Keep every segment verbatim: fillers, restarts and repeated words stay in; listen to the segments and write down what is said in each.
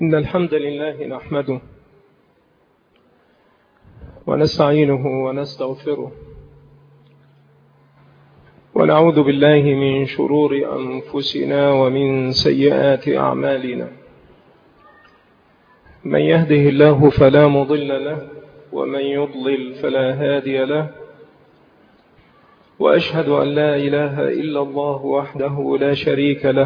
إن الحمد لله نحمده ونستعينه ونستغفره ونعوذ بالله من شرور أنفسنا ومن سيئات أعمالنا. من يهده الله فلا مضل له ومن يضلل فلا هادي له، وأشهد أن لا إله إلا الله وحده لا شريك له،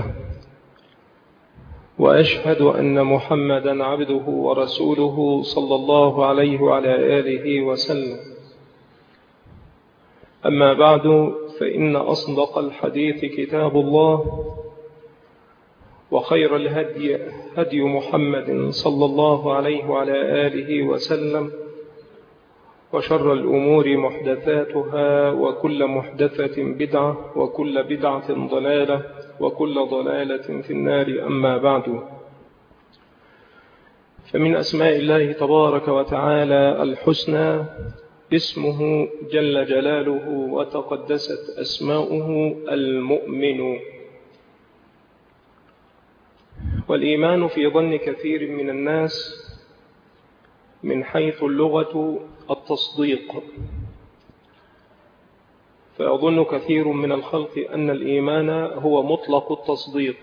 وأشهد أن محمدا عبده ورسوله صلى الله عليه وعلى آله وسلم. أما بعد، فإن أصدق الحديث كتاب الله، وخير الهدي هدي محمد صلى الله عليه وعلى آله وسلم، وشر الأمور محدثاتها، وكل محدثة بدعة، وكل بدعة ضلالة، وكل ضلالة في النار. أما بعد، فمن أسماء الله تبارك وتعالى الحسنى اسمه جل جلاله وتقدست أسماؤه المؤمن. والإيمان في ظن كثير من الناس من حيث اللغة التصديق، فيظن كثير من الخلق أن الإيمان هو مطلق التصديق،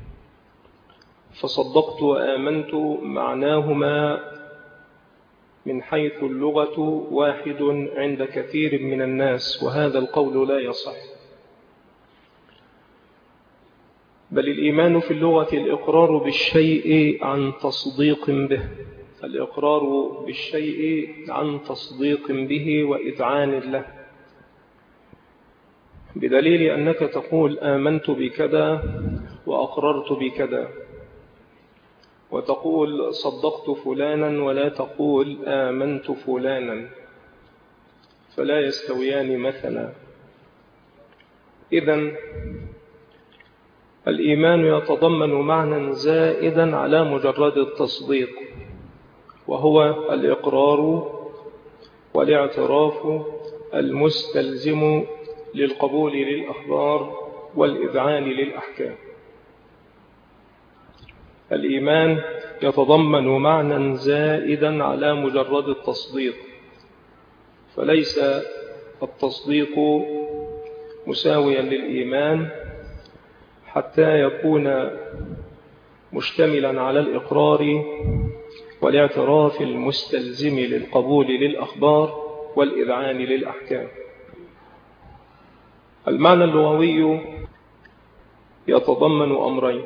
فصدقت وآمنت معناهما من حيث اللغة واحد عند كثير من الناس، وهذا القول لا يصح. بل الإيمان في اللغة الإقرار بالشيء عن تصديق به، الإقرار بالشيء عن تصديق به وإذعان له، بدليل أنك تقول آمنت بكذا وأقررت بكذا، وتقول صدقت فلانا ولا تقول آمنت فلانا، فلا يستويان مثلا. إذن الإيمان يتضمن معنى زائدا على مجرد التصديق، وهو الإقرار والاعتراف المستلزم للقبول للأخبار والإذعان للأحكام. الإيمان يتضمن معنى زائدا على مجرد التصديق، فليس التصديق مساويا للإيمان حتى يكون مشتملا على الإقرار والاعتراف المستلزم للقبول للأخبار والإذعان للأحكام. المعنى اللغوي يتضمن أمرين: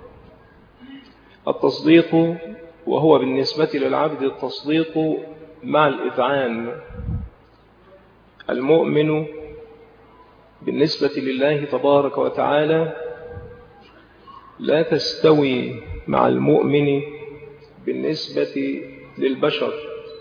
التصديق، وهو بالنسبة للعبد التصديق مع الإذعان. المؤمن بالنسبة لله تبارك وتعالى لا تستوي مع المؤمن بالنسبة للبشر.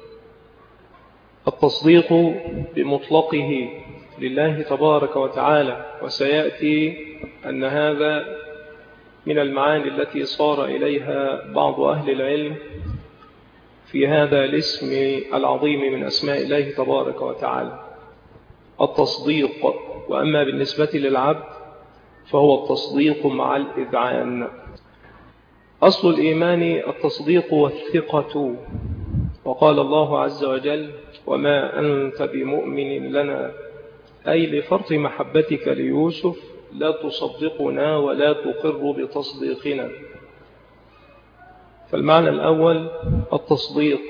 التصديق بمطلقه لله تبارك وتعالى، وسيأتي أن هذا من المعاني التي صار إليها بعض أهل العلم في هذا الاسم العظيم من أسماء الله تبارك وتعالى، التصديق. وأما بالنسبة للعبد فهو التصديق مع الإذعان. أصل الإيمان التصديق والثقة، وقال الله عز وجل: وما أنت بمؤمن لنا، أي لفرط محبتك ليوسف لا تصدقنا ولا تقر بتصديقنا. فالمعنى الأول التصديق.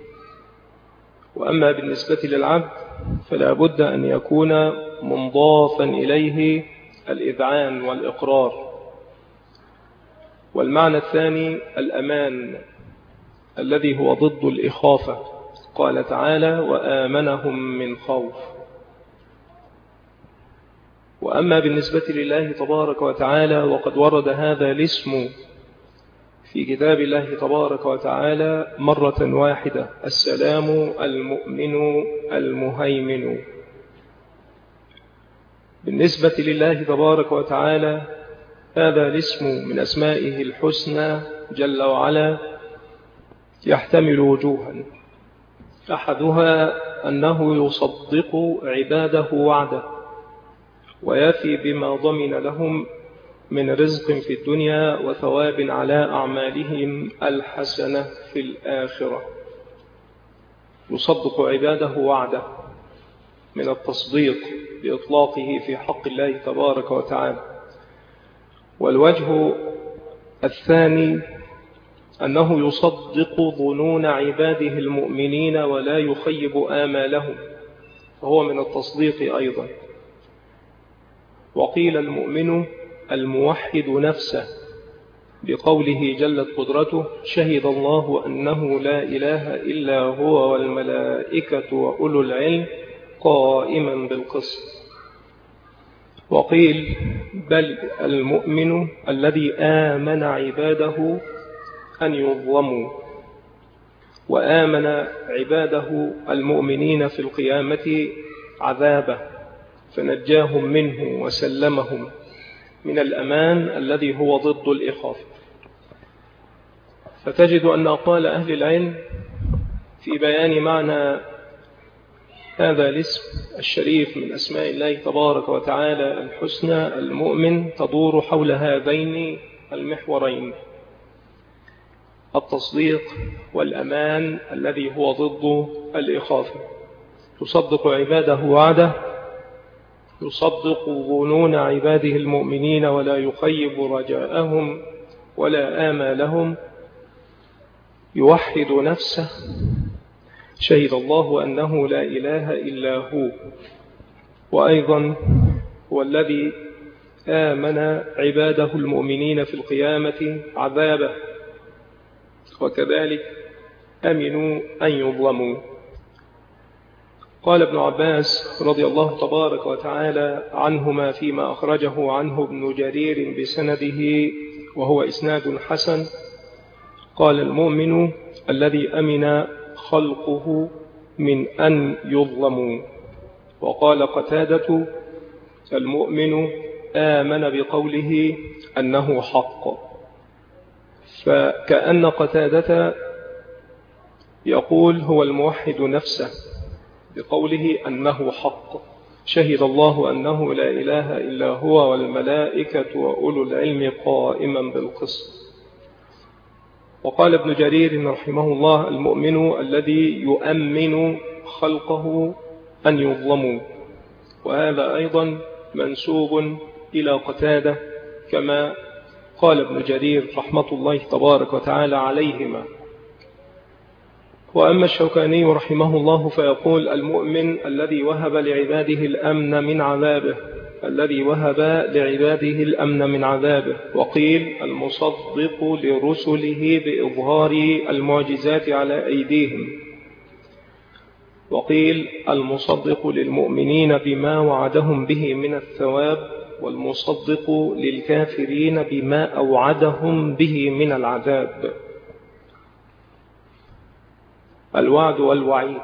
وأما بالنسبة للعبد فلا بد أن يكون منضافا إليه الإذعان والإقرار. والمعنى الثاني الأمان، الذي هو ضد الإخافة. قال تعالى: وآمنهم من خوف. وأما بالنسبة لله تبارك وتعالى وقد ورد هذا الاسم في كتاب الله تبارك وتعالى مرة واحدة: السلام، المؤمن، المهيمن. بالنسبة لله تبارك وتعالى هذا الاسم من أسمائه الحسنى جل وعلا يحتمل وجوها: أحدها أنه يصدق عباده وعده، ويفي بما ضمن لهم من رزق في الدنيا وثواب على أعمالهم الحسنة في الآخرة. يصدق عباده وعده من التصديق بإطلاقه في حق الله تبارك وتعالى. والوجه الثاني أنه يصدق ظنون عباده المؤمنين ولا يخيب آمالهم، فهو من التصديق أيضا. وقيل المؤمن الموحد نفسه بقوله جلت قدرته شهد الله أنه لا إله إلا هو والملائكة وأولو العلم قائما بالقسط. وقيل بل المؤمن الذي آمن عباده أن يظلموا، وآمن عباده المؤمنين في القيامة عذابه فنجاهم منه وسلمهم من الأمان الذي هو ضد الإخافة. فتجد أن أقوال أهل العلم في بيان معنى هذا الاسم الشريف من أسماء الله تبارك وتعالى الحسنى المؤمن تدور حول هذين المحورين: التصديق والأمان الذي هو ضد الإخافة. يصدق عباده وعده، يصدق ظنون عباده المؤمنين ولا يخيب رجاءهم ولا آمالهم، يوحد نفسه شهد الله أنه لا إله إلا هو، وأيضا هو الذي آمن عباده المؤمنين في القيامة عذابه، وكذلك أمنوا أن يظلموا. قال ابن عباس رضي الله تبارك وتعالى عنهما فيما أخرجه عنه ابن جرير بسنده وهو إسناد حسن: قال المؤمن الذي أمن خلقه من أن يظلموا. وقال قتادة المؤمن آمن بقوله أنه حق. فكأن قتادة يقول هو الموحد نفسه بقوله أنه حق، شهد الله أنه لا إله إلا هو والملائكة وأولو العلم قائما بالقسط. وقال ابن جرير رحمه الله المؤمن الذي يؤمن خلقه أن يظلموا، وهذا أيضا منسوب إلى قتادة كما قال ابن جرير رحمة الله تبارك وتعالى عليهما. وأما الشوكاني رحمه الله فيقول المؤمن الذي وهب لعباده الأمن من عذابه، الذي وهب لعباده الأمن من عذابه. وقيل المصدق لرسله بإظهار المعجزات على أيديهم. وقيل المصدق للمؤمنين بما وعدهم به من الثواب، والمصدق للكافرين بما أوعدهم به من العذاب. الوعد والوعيد: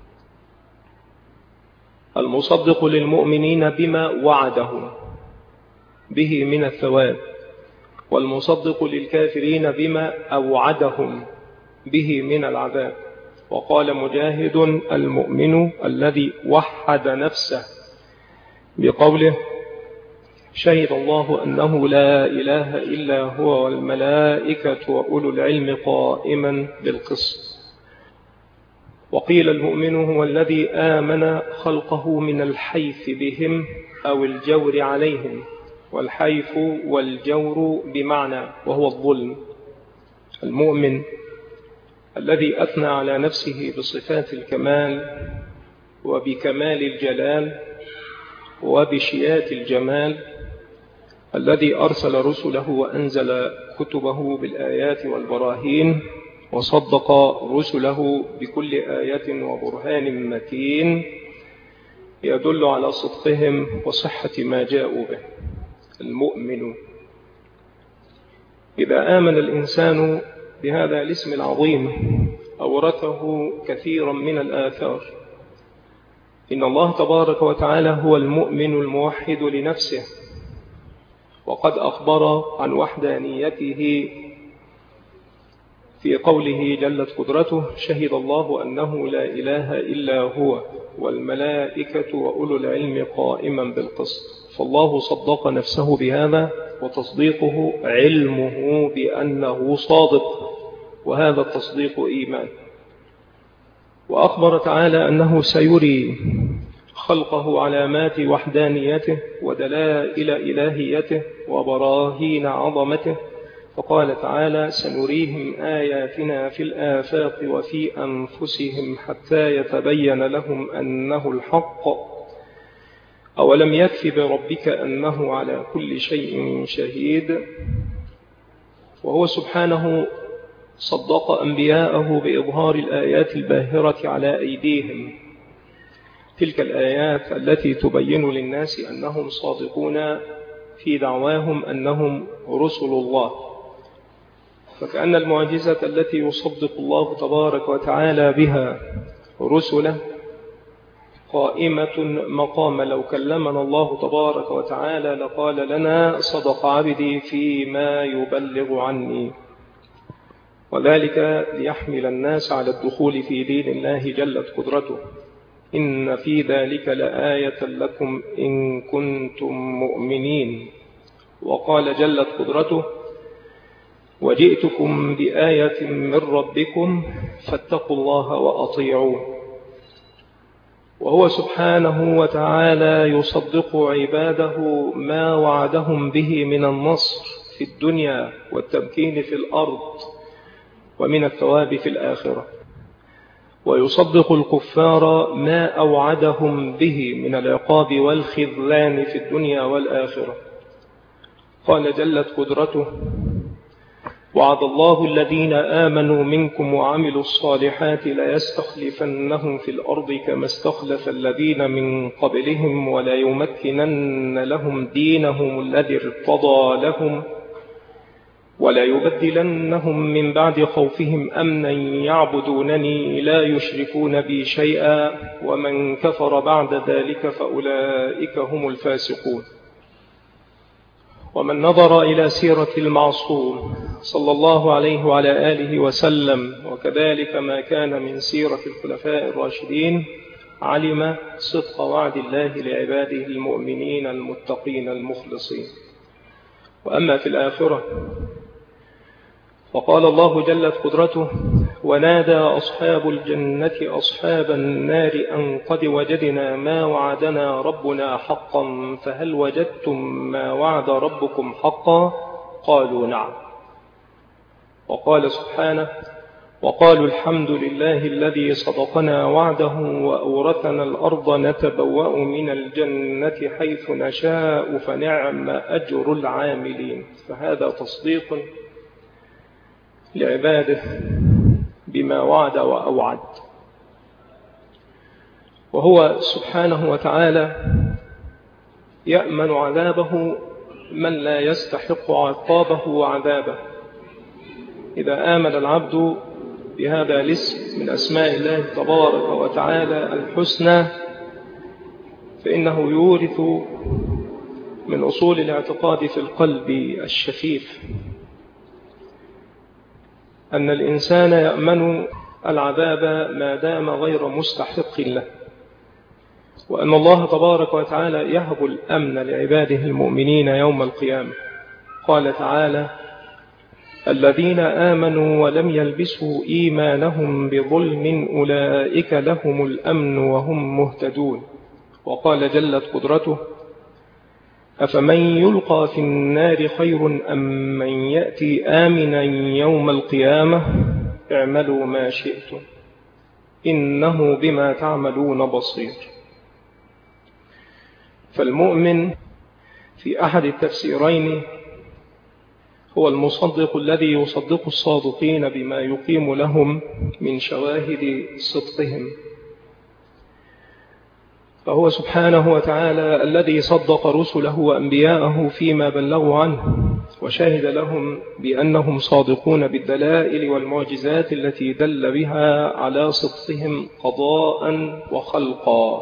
المصدق للمؤمنين بما وعدهم به من الثواب، والمصدق للكافرين بما أوعدهم به من العذاب. وقال مجاهد المؤمن الذي وحد نفسه بقوله شهد الله أنه لا إله إلا هو والملائكة وأولو العلم قائما بالقسط. وقيل المؤمن هو الذي آمن خلقه من الحيف بهم أو الجور عليهم، والحيف والجور بمعنى وهو الظلم. المؤمن الذي أثنى على نفسه بصفات الكمال وبكمال الجلال وبشيات الجمال، الذي أرسل رسله وأنزل كتبه بالآيات والبراهين، وصدق رسله بكل آية وبرهان متين يدل على صدقهم وصحة ما جاءوا به. المؤمن إذا آمن الإنسان بهذا الاسم العظيم أورثه كثيرا من الآثار. إن الله تبارك وتعالى هو المؤمن الموحد لنفسه، وقد أخبر عن وحدانيته في قوله جلت قدرته: شهد الله أنه لا إله إلا هو والملائكة وأولو العلم قائما بالقسط. فالله صدق نفسه بهذا، وتصديقه علمه بأنه صادق، وهذا التصديق إيمان. وأخبر تعالى أنه سيري خلقه علامات وحدانيته ودلائل إلهيته وبراهين عظمته، فقال تعالى: سنريهم آياتنا في الآفاق وفي أنفسهم حتى يتبين لهم أنه الحق، أولم يكف بربك أنه على كل شيء شهيد. وهو سبحانه صدق أنبياءه بإظهار الآيات الباهرة على أيديهم، تلك الآيات التي تبين للناس أنهم صادقون في دعواهم أنهم رسل الله. فكأن المعجزة التي يصدق الله تبارك وتعالى بها رسله قائمة مقام لو كلمنا الله تبارك وتعالى لقال لنا: صدق عبدي فيما يبلغ عني. وذلك ليحمل الناس على الدخول في دين الله جلت قدرته. إن في ذلك لآية لكم إن كنتم مؤمنين. وقال جلت قدرته: وجئتكم بآية من ربكم فاتقوا الله وأطيعون. وهو سبحانه وتعالى يصدق عباده ما وعدهم به من النصر في الدنيا والتمكين في الأرض ومن الثواب في الآخرة، ويصدق الكفار ما أوعدهم به من العقاب والخذلان في الدنيا والآخرة. قال جلت قدرته: وعد الله الذين آمنوا منكم وعملوا الصالحات ليستخلفنهم في الأرض كما استخلف الذين من قبلهم وليمكنن لهم دينهم الذي ارتضى لهم وليبدلنهم من بعد خوفهم أمنا يعبدونني لا يشركون بي شيئا ومن كفر بعد ذلك فأولئك هم الفاسقون. ومن نظر إلى سيرة المعصوم صلى الله عليه وعلى آله وسلم، وكذلك ما كان من سيرة الخلفاء الراشدين، علم صدق وعد الله لعباده المؤمنين المتقين المخلصين. وأما في الآخرة فقال الله جلت قدرته: ونادى أصحاب الجنة أصحاب النار أن قد وجدنا ما وعدنا ربنا حقا فهل وجدتم ما وعد ربكم حقا؟ قالوا نعم. وقال سبحانه: وقالوا الحمد لله الذي صدقنا وعده وأورثنا الأرض نتبوأ من الجنة حيث نشاء فنعم أجر العاملين. فهذا تصديق لعباده بما وعد وأوعد. وهو سبحانه وتعالى يأمن عذابه من لا يستحق عقابه وعذابه. إذا آمن العبد بهذا الاسم من أسماء الله تبارك وتعالى الحسنى فإنه يورث من أصول الاعتقاد في القلب الشفيف أن الإنسان يأمن العذاب ما دام غير مستحق له، وأن الله تبارك وتعالى يهب الأمن لعباده المؤمنين يوم القيامة. قال تعالى: الذين آمنوا ولم يلبسوا إيمانهم بظلم أولئك لهم الأمن وهم مهتدون. وقال جلت قدرته: أفمن يلقى في النار خير أم من يأتي آمنا يوم القيامة اعملوا ما شئتم إنه بما تعملون بصير. فالمؤمن في أحد التفسيرين هو المصدق الذي يصدق الصادقين بما يقيم لهم من شواهد صدقهم. فهو سبحانه وتعالى الذي صدق رسله وأنبياءه فيما بلغوا عنه، وشهد لهم بأنهم صادقون بالدلائل والمعجزات التي دل بها على صدقهم قضاء وخلقا.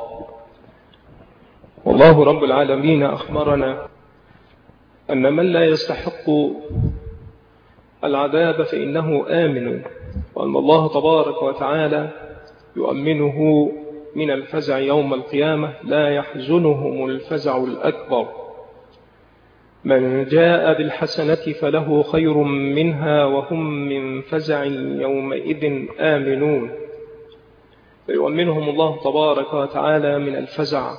والله رب العالمين أخبرنا أن من لا يستحق العذاب فإنه آمن، وأن الله تبارك وتعالى يؤمنه من الفزع يوم القيامة، لا يحزنهم الفزع الأكبر. من جاء بالحسنة فله خير منها وهم من فزع يومئذ آمنون، فيؤمنهم الله تبارك وتعالى من الفزع،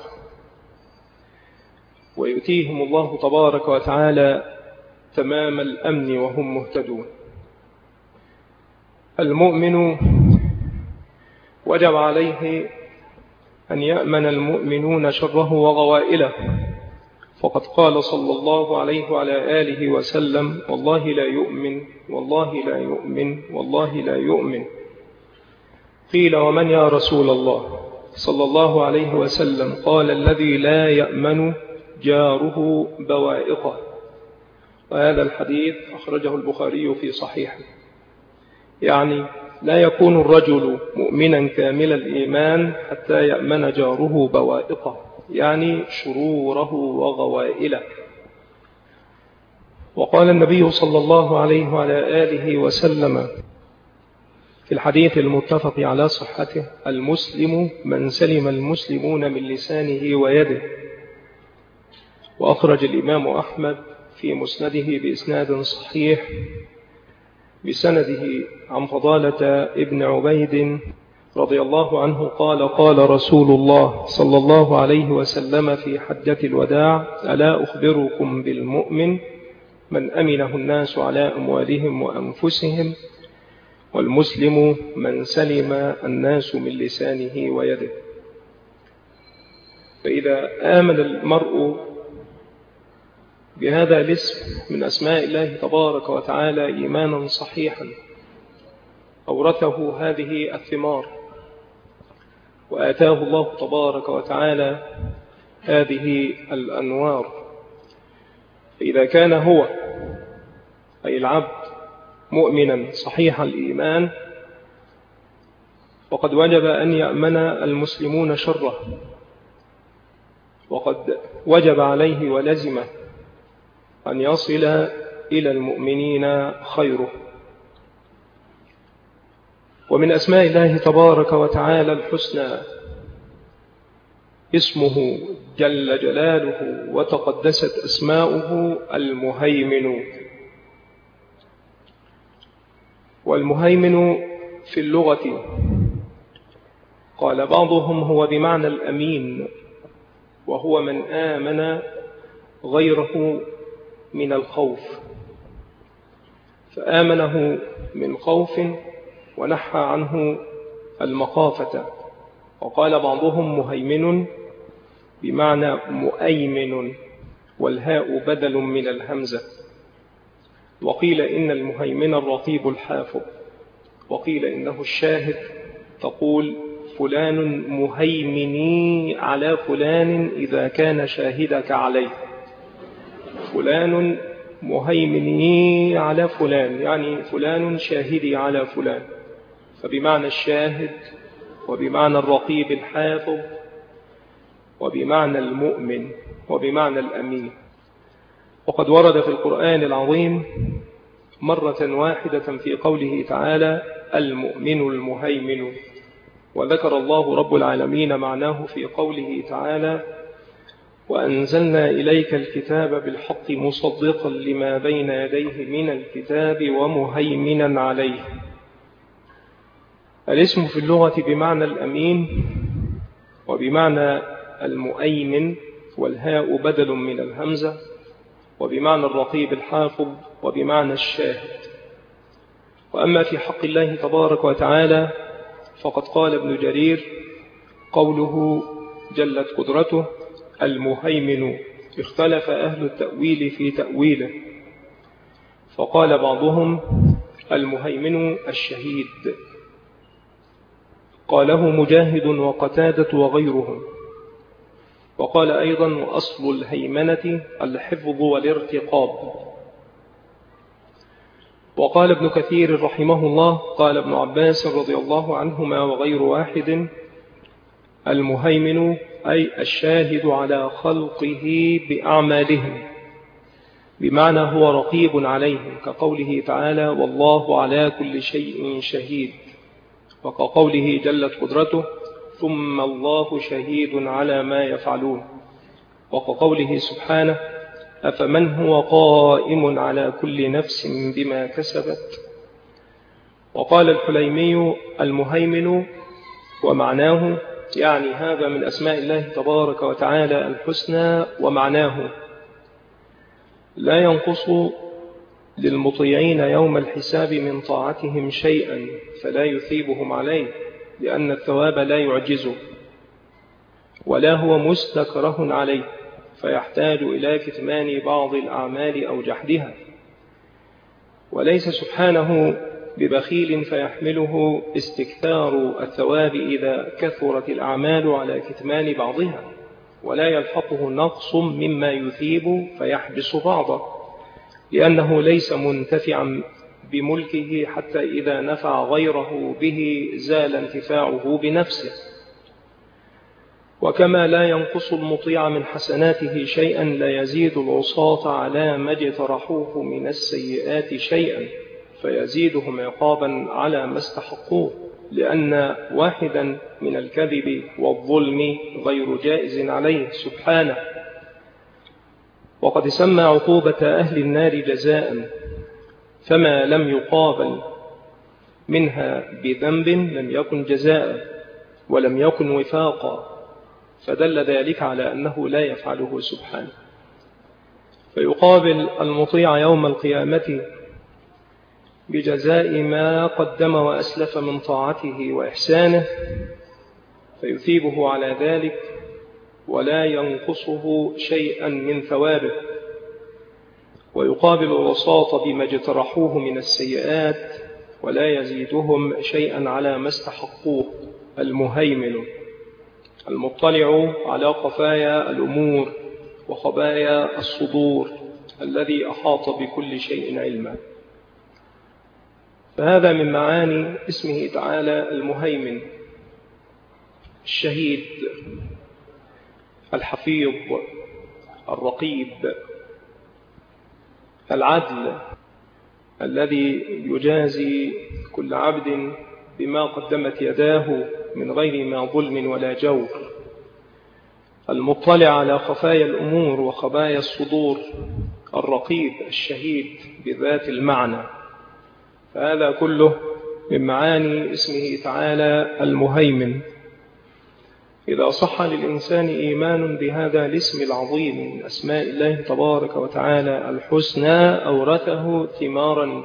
ويؤتيهم الله تبارك وتعالى تمام الأمن وهم مهتدون. المؤمن وجب عليه أن يأمن المؤمنون شره وغوائله، فقد قال صلى الله عليه وعلى آله وسلم: والله لا يؤمن، والله لا يؤمن، والله لا يؤمن. قيل: ومن يا رسول الله؟ صلى الله عليه وسلم قال: الذي لا يأمن جاره بوائقه. وهذا الحديث أخرجه البخاري في صحيحه. يعني لا يكون الرجل مؤمنا كامل الإيمان حتى يأمن جاره بوائقه، يعني شروره وغوائله. وقال النبي صلى الله عليه وعلى آله وسلم في الحديث المتفق على صحته: المسلم من سلم المسلمون من لسانه ويده. وأخرج الإمام أحمد في مسنده بإسناد صحيح بسنده عن فضالة ابن عبيد رضي الله عنه قال: قال رسول الله صلى الله عليه وسلم في حجة الوداع: ألا أخبركم بالمؤمن من أمنه الناس على أموالهم وأنفسهم، والمسلم من سلم الناس من لسانه ويده. فإذا آمن المرء بهذا الاسم من أسماء الله تبارك وتعالى إيمانا صحيحا، أورثه هذه الثمار، وآتاه الله تبارك وتعالى هذه الأنوار. فإذا كان هو أي العبد مؤمنا صحيح الإيمان، وقد وجب أن يأمن المسلمون شره، وقد وجب عليه ولزمه أن يصل إلى المؤمنين خيره. ومن أسماء الله تبارك وتعالى الحسنى اسمه جل جلاله وتقدست أسماؤه المهيمن. والمهيمن في اللغة قال بعضهم هو بمعنى الأمين، وهو من آمن غيره من الخوف، فآمنه من خوف ونحى عنه المخافة. وقال بعضهم مهيمن بمعنى مؤيمن، والهاء بدل من الهمزة. وقيل إن المهيمن الرقيب الحافظ، وقيل إنه الشاهد، تقول فلان مهيمني على فلان إذا كان شاهدك عليه. فلان مهيمني على فلان، يعني فلان شاهدي على فلان، فبمعنى الشاهد، وبمعنى الرقيب الحافظ، وبمعنى المؤمن، وبمعنى الأمين. وقد ورد في القرآن العظيم مرة واحدة في قوله تعالى: المؤمن المهيمن. وذكر الله رب العالمين معناه في قوله تعالى: وأنزلنا إليك الكتاب بالحق مصدقا لما بين يديه من الكتاب ومهيمنا عليه. الاسم في اللغة بمعنى الأمين وبمعنى المؤيمن، والهاء بدل من الهمزة، وبمعنى الرقيب الحافظ، وبمعنى الشاهد. وأما في حق الله تبارك وتعالى فقد قال ابن جرير: قوله جلت قدرته المهيمن، اختلف أهل التأويل في تأويله، فقال بعضهم المهيمن الشهيد، قاله مجاهد وقتادة وغيرهم. وقال أيضا: وأصل الهيمنة الحفظ والارتقاب. وقال ابن كثير رحمه الله: قال ابن عباس رضي الله عنهما وغير واحد: المهيمن أي الشاهد على خلقه بأعمالهم، بمعنى هو رقيب عليهم، كقوله تعالى والله على كل شيء شهيد، وكقوله جلت قدرته ثم الله شهيد على ما يفعلون، وكقوله سبحانه أفمن هو قائم على كل نفس بما كسبت. وقال الحليمي المهيمن ومعناه، يعني هذا من أسماء الله تبارك وتعالى الحسنى، ومعناه لا ينقص للمطيعين يوم الحساب من طاعتهم شيئا فلا يثيبهم عليه، لأن الثواب لا يعجزه ولا هو مستكره عليه، فيحتاج إلى كتمان بعض الأعمال أو جحدها، وليس سبحانه ببخيل فيحمله استكثار الثواب إذا كثرت الأعمال على كتمان بعضها، ولا يلحقه نقص مما يثيب فيحبس بعضه، لأنه ليس منتفعا بملكه حتى إذا نفع غيره به زال انتفاعه بنفسه. وكما لا ينقص المطيع من حسناته شيئا لا يزيد العصاة على ما اجترحوه من السيئات شيئا فيزيدهم عقابا على ما استحقوه، لأن واحدا من الكذب والظلم غير جائز عليه سبحانه. وقد سمى عقوبة أهل النار جزاء، فما لم يقابل منها بذنب لم يكن جزاء ولم يكن وفاقا، فدل ذلك على أنه لا يفعله سبحانه. فيقابل المطيع يوم القيامة بجزاء ما قدم وأسلف من طاعته وإحسانه، فيثيبه على ذلك ولا ينقصه شيئا من ثوابه. ويقابل العصاة بما اجترحوه من السيئات ولا يزيدهم شيئا على ما استحقوه. المهيمن المطلع على خفايا الأمور وخبايا الصدور الذي أحاط بكل شيء علما. فهذا من معاني اسمه تعالى المهيمن، الشهيد، الحفيظ، الرقيب، العدل الذي يجازي كل عبد بما قدمت يداه من غير ما ظلم ولا جور، المطلع على خفايا الأمور وخبايا الصدور، الرقيب، الشهيد بذات المعنى. فهذا كله من معاني اسمه تعالى المهيمن. إذا صح للإنسان إيمان بهذا الاسم العظيم من أسماء الله تبارك وتعالى الحسنى أورثه ثمارا،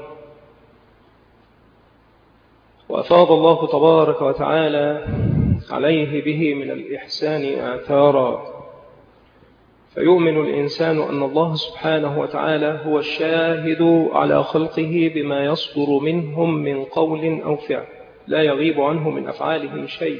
وأفاض الله تبارك وتعالى عليه به من الإحسان آثارا، فيؤمن الإنسان أن الله سبحانه وتعالى هو الشاهد على خلقه بما يصدر منهم من قول أو فعل، لا يغيب عنه من أفعالهم شيء،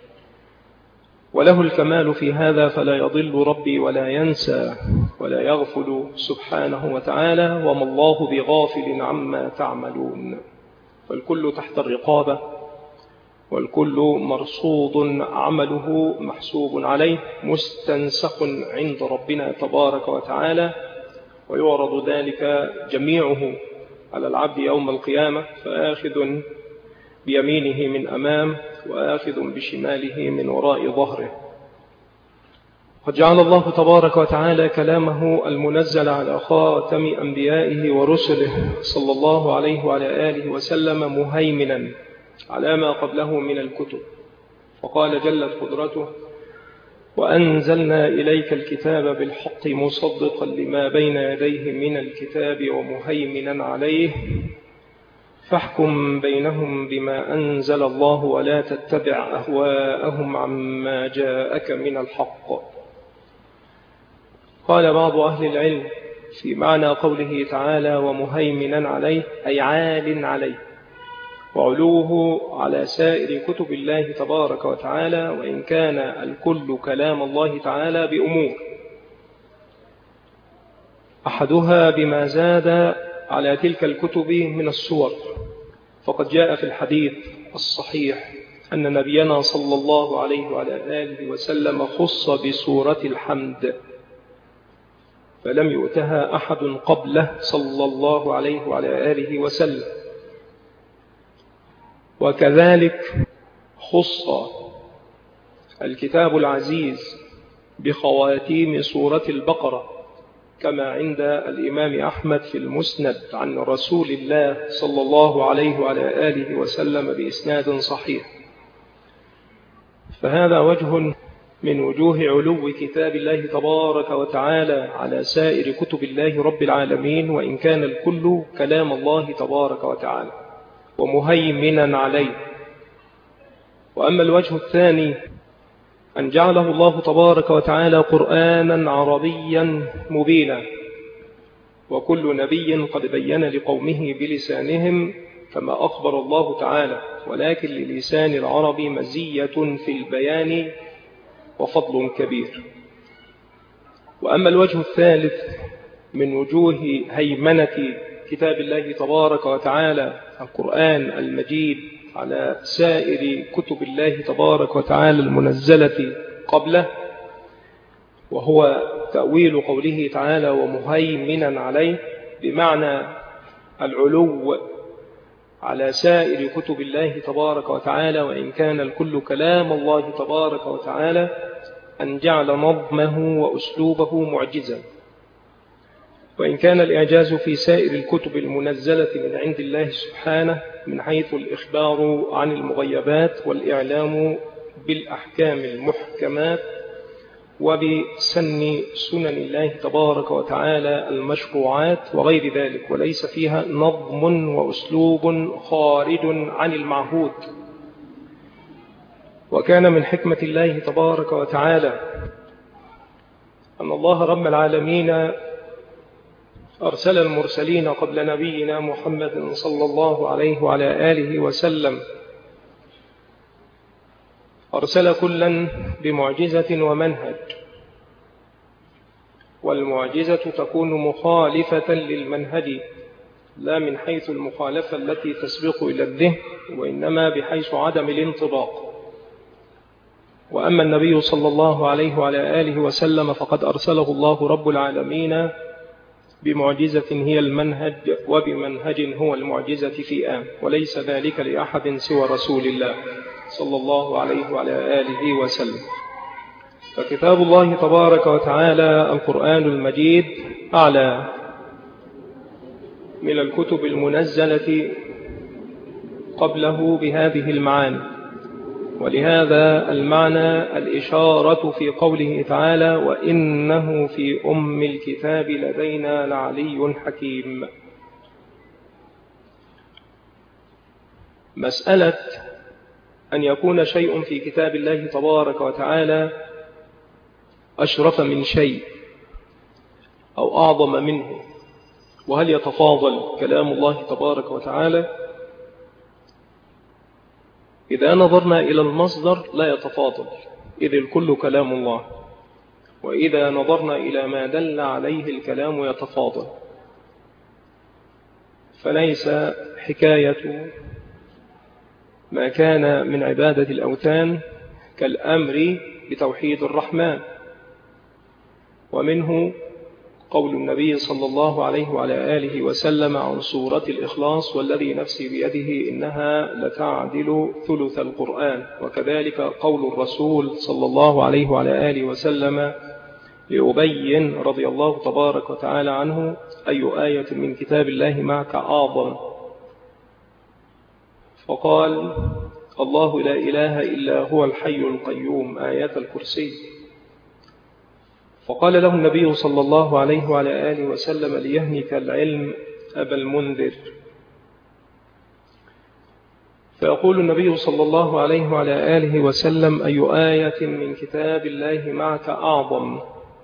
وله الكمال في هذا، فلا يضل ربي ولا ينسى ولا يغفل سبحانه وتعالى، وما الله بغافل عما تعملون. فالكل تحت الرقابة، والكل مرصود عمله محسوب عليه مستنسخ عند ربنا تبارك وتعالى، ويعرض ذلك جميعه على العبد يوم القيامة، فآخذ بيمينه من أمام وآخذ بشماله من وراء ظهره. قد جعل الله تبارك وتعالى كلامه المنزل على خاتم أنبيائه ورسله صلى الله عليه وعلى آله وسلم مهيمنا على ما قبله من الكتب، وقال جلت قدرته وأنزلنا إليك الكتاب بالحق مصدقا لما بين يديه من الكتاب ومهيمنا عليه فاحكم بينهم بما أنزل الله ولا تتبع أهواءهم عما جاءك من الحق. قال بعض أهل العلم في معنى قوله تعالى ومهيمنا عليه أي عال عليه، وعلوه على سائر كتب الله تبارك وتعالى، وإن كان الكل كلام الله تعالى بأمور، أحدها بما زاد على تلك الكتب من الصور. فقد جاء في الحديث الصحيح أن نبينا صلى الله عليه وعلى آله وسلم خص بسورة الحمد، فلم يؤتها أحد قبله صلى الله عليه وعلى آله وسلم. وكذلك خص الكتاب العزيز بخواتيم سورة البقرة كما عند الإمام أحمد في المسند عن رسول الله صلى الله عليه وعلى آله وسلم بإسناد صحيح. فهذا وجه من وجوه علو كتاب الله تبارك وتعالى على سائر كتب الله رب العالمين، وإن كان الكل كلام الله تبارك وتعالى ومهيمنا عليه. وأما الوجه الثاني أن جعله الله تبارك وتعالى قرآنا عربيا مبينا، وكل نبي قد بين لقومه بلسانهم كما أخبر الله تعالى، ولكن للسان العربي مزية في البيان وفضل كبير. وأما الوجه الثالث من وجوه هيمنة كتاب الله تبارك وتعالى القرآن المجيد على سائر كتب الله تبارك وتعالى المنزلة قبله، وهو تأويل قوله تعالى ومهيمنا عليه، بمعنى العلو على سائر كتب الله تبارك وتعالى وإن كان الكل كلام الله تبارك وتعالى، أن جعل نظمه وأسلوبه معجزا. وإن كان الإعجاز في سائر الكتب المنزلة من عند الله سبحانه من حيث الإخبار عن المغيبات والإعلام بالأحكام المحكمات وبسن سنن الله تبارك وتعالى المشروعات وغير ذلك، وليس فيها نظم وأسلوب خارج عن المعهود. وكان من حكمة الله تبارك وتعالى أن الله رب العالمين أرسل المرسلين قبل نبينا محمد صلى الله عليه وعلى آله وسلم، أرسل كلا بمعجزة ومنهج، والمعجزة تكون مخالفة للمنهج لا من حيث المخالفة التي تسبق إلى الذهن، وإنما بحيث عدم الانطباق. وأما النبي صلى الله عليه وعلى آله وسلم فقد أرسله الله رب العالمين بمعجزة هي المنهج، وبمنهج هو المعجزة في آن، وليس ذلك لأحد سوى رسول الله صلى الله عليه وعلى آله وسلم. فكتاب الله تبارك وتعالى القرآن المجيد أعلى من الكتب المنزلة قبله بهذه المعاني، ولهذا المعنى الإشارة في قوله تعالى وإنه في أم الكتاب لدينا لعلي حكيم. مسألة أن يكون شيء في كتاب الله تبارك وتعالى أشرف من شيء أو أعظم منه، وهل يتفاضل كلام الله تبارك وتعالى؟ إذا نظرنا إلى المصدر لا يتفاضل، إذ الكل كلام الله، وإذا نظرنا إلى ما دل عليه الكلام يتفاضل. فليس حكاية ما كان من عبادة الأوثان كالأمر بتوحيد الرحمن. ومنه قول النبي صلى الله عليه وعلى آله وسلم عن سورة الإخلاص والذي نفسي بيده إنها لتعدل ثلث القرآن. وكذلك قول الرسول صلى الله عليه وعلى آله وسلم لأبي رضي الله تبارك وتعالى عنه أي آية من كتاب الله معك أعظم؟ فقال الله لا إله إلا هو الحي القيوم آيات الكرسي. فقال له النبي صلى الله عليه وعلى آله وسلم ليهنك العلم أبا المنذر. فيقول النبي صلى الله عليه وعلى آله وسلم أي آية من كتاب الله معك أعظم؟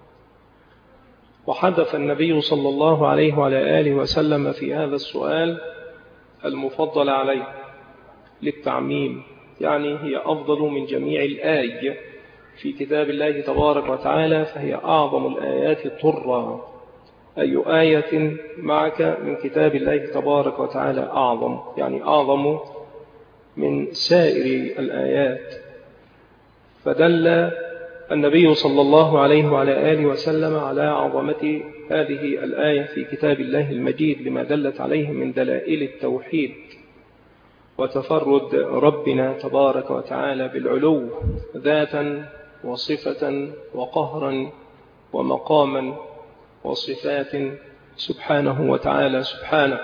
وحدث النبي صلى الله عليه وعلى آله وسلم في هذا السؤال المفضل عليه للتعميم، يعني هي أفضل من جميع الآية في كتاب الله تبارك وتعالى، فهي أعظم الآيات طرا. أي آية معك من كتاب الله تبارك وتعالى أعظم، يعني أعظم من سائر الآيات. فدل النبي صلى الله عليه وعلى آله وسلم على عظمة هذه الآية في كتاب الله المجيد لما دلت عليه من دلائل التوحيد وتفرد ربنا تبارك وتعالى بالعلو ذاتا وصفة وقهرا ومقاما وصفات سبحانه وتعالى سبحانه.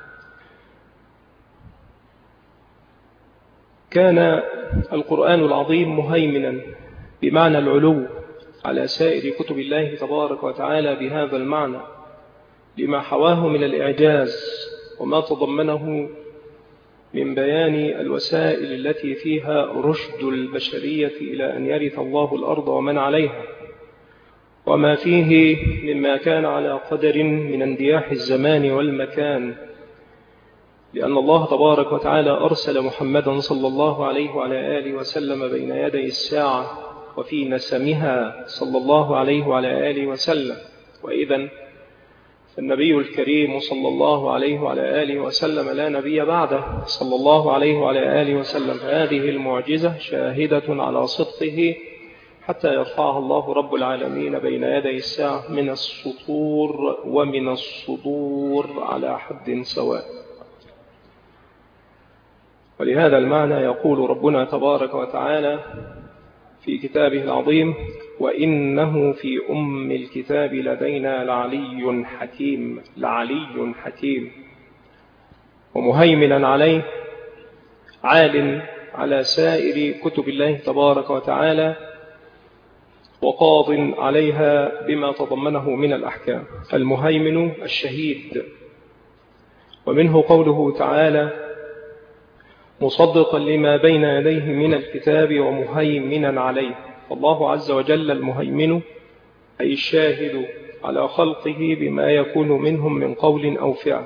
كان القرآن العظيم مهيمنا بمعنى العلو على سائر كتب الله تبارك وتعالى بهذا المعنى لما حواه من الإعجاز وما تضمنه من بيان الوسائل التي فيها رشد البشرية إلى أن يرث الله الأرض ومن عليها، وما فيه مما كان على قدر من اندياح الزمان والمكان، لأن الله تبارك وتعالى أرسل محمدا صلى الله عليه وعلى آله وسلم بين يدي الساعة وفي نسمها صلى الله عليه وعلى آله وسلم. وإذن فالنبي الكريم صلى الله عليه وعلى آله وسلم لا نبي بعده صلى الله عليه وعلى آله وسلم. هذه المعجزة شاهدة على صدقه حتى يرفعها الله رب العالمين بين يدي الساعة من السطور ومن الصدور على حد سواء. ولهذا المعنى يقول ربنا تبارك وتعالى في كتابه العظيم: وإنه في أم الكتاب لدينا لعلي حكيم. لعلي حكيم، ومهيمنا عليه، عال على سائر كتب الله تبارك وتعالى، وقاض عليها بما تضمنه من الأحكام. المهيمن الشهيد. ومنه قوله تعالى: مصدقا لما بين يديه من الكتاب ومهيمنا عليه. فالله عز وجل المهيمن أي الشاهد على خلقه بما يكون منهم من قول أو فعل،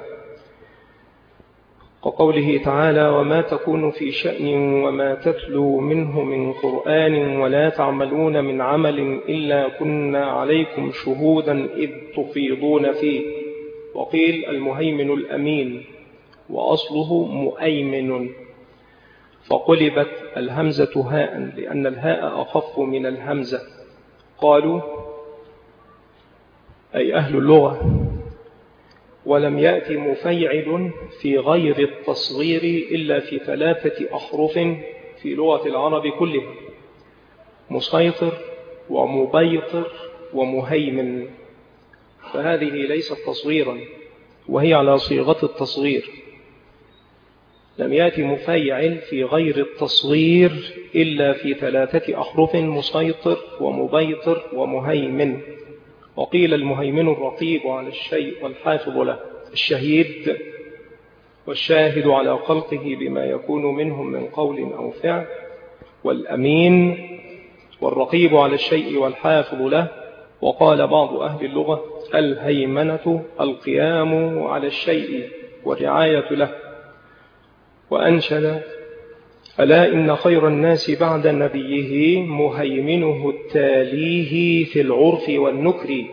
وقوله تعالى: وما تكون في شأن وما تتلو منه من قرآن ولا تعملون من عمل إلا كنا عليكم شهودا إذ تفيضون فيه. وقيل المهيمن الأمين، وأصله مؤيمن، فقلبت الهمزة هاء لأن الهاء أخف من الهمزة. قالوا أي أهل اللغة: ولم يأت مفيعل في غير التصغير إلا في ثلاثة أحرف في لغة العرب كلها: مسيطر ومبيطر ومهيمن. فهذه ليست تصغيرا، وهي على صيغة التصغير. لم يأتي مفيعل في غير التصغير إلا في ثلاثة أحرف: مسيطر ومبيطر ومهيمن. وقيل المهيمن الرقيب على الشيء والحافظ له، الشهيد والشاهد على خلقه بما يكون منهم من قول أو فعل، والأمين والرقيب على الشيء والحافظ له. وقال بعض أهل اللغة: الهيمنة القيام على الشيء والرعاية له. وأنشد: ألا إن خير الناس بعد نبيه مهيمنه التاليه في العرف والنكر.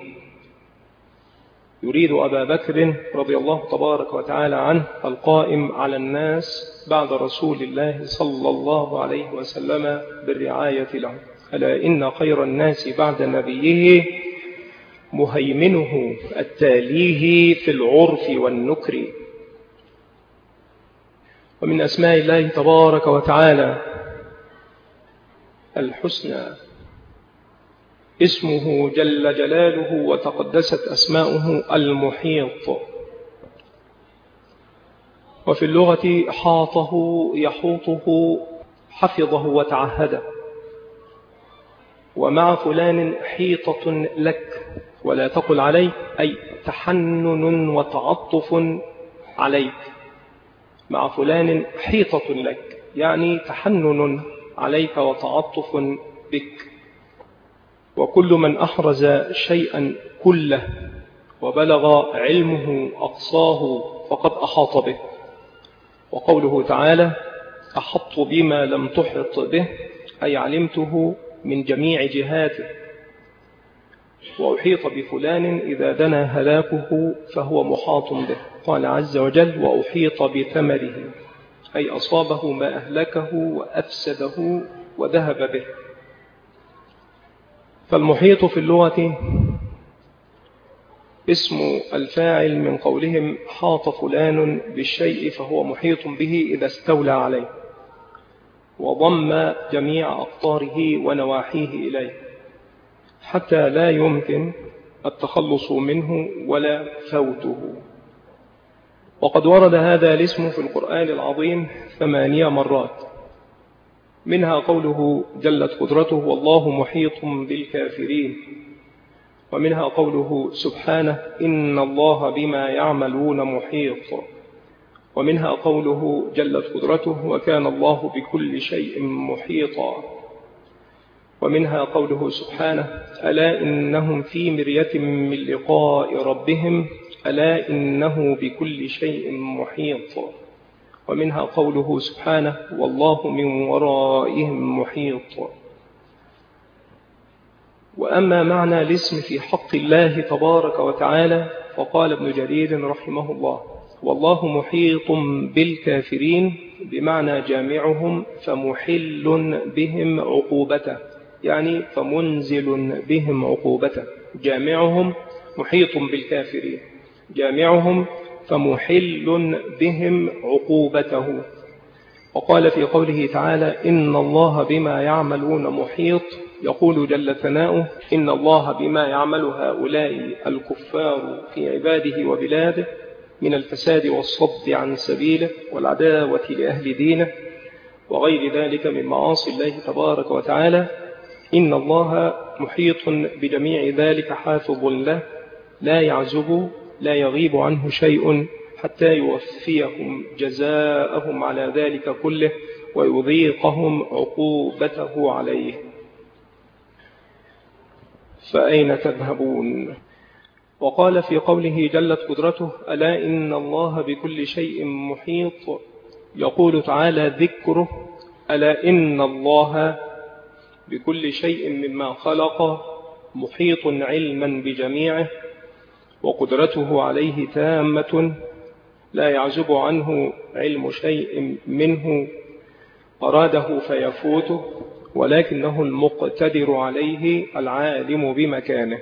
يريد أبا بكر رضي الله تبارك وتعالى عنه القائم على الناس بعد رسول الله صلى الله عليه وسلم بالرعاية له. ألا إن خير الناس بعد نبيه مهيمنه التاليه في العرف والنكر. ومن أسماء الله تبارك وتعالى الحسنى اسمه جل جلاله وتقدست أسماؤه المحيط. وفي اللغة حاطه يحوطه حفظه وتعهده. ومع فلان حيطة لك، ولا تقل عليه، أي تحنن وتعطف عليك. مع فلان حيطة لك يعني تحنن عليك وتعطف بك. وكل من أحرز شيئا كله وبلغ علمه أقصاه فقد أحاط به. وقوله تعالى: أحط بما لم تحط به، أي علمته من جميع جهاته. وأحيط بفلان إذا دنا هلاكه فهو محاط به. قال عز وجل: وأحيط بثمره، أي أصابه ما أهلكه وأفسده وذهب به. فالمحيط في اللغة اسم الفاعل من قولهم حاط فلان بالشيء فهو محيط به إذا استولى عليه وضم جميع أقطاره ونواحيه إليه حتى لا يمكن التخلص منه ولا فوته. وقد ورد هذا الاسم في القرآن العظيم ثمانية مرات، منها قوله جلت قدرته والله محيط بالكافرين، ومنها قوله سبحانه إن الله بما يعملون محيط، ومنها قوله جلت قدرته وكان الله بكل شيء محيطا، ومنها قوله سبحانه ألا إنهم في مرية من لقاء ربهم ألا إنه بكل شيء محيط، ومنها قوله سبحانه والله من ورائهم محيط. وأما معنى الاسم في حق الله تبارك وتعالى فقال ابن جرير رحمه الله والله محيط بالكافرين بمعنى جامعهم فمحل بهم عقوبته، يعني فمنزل بهم عقوبته. جامعهم محيط بالكافرين، جامعهم فمحل بهم عقوبته. وقال في قوله تعالى إن الله بما يعملون محيط، يقول جل ثناؤه إن الله بما يعمل هؤلاء الكفار في عباده وبلاده من الفساد والصد عن سبيله والعداوة لأهل دينه وغير ذلك من معاصي الله تبارك وتعالى، إن الله محيط بجميع ذلك حافظ له لا يعزب لا يغيب عنه شيء حتى يوفيهم جزاءهم على ذلك كله ويذيقهم عقوبته عليه. فأين تذهبون؟ وقال في قوله جلت قدرته ألا إن الله بكل شيء محيط، يقول تعالى ذكره ألا إن الله بكل شيء مما خلق محيط علما بجميعه وقدرته عليه تامة لا يعزب عنه علم شيء منه أراده فيفوته، ولكنه المقتدر عليه العالم بمكانه.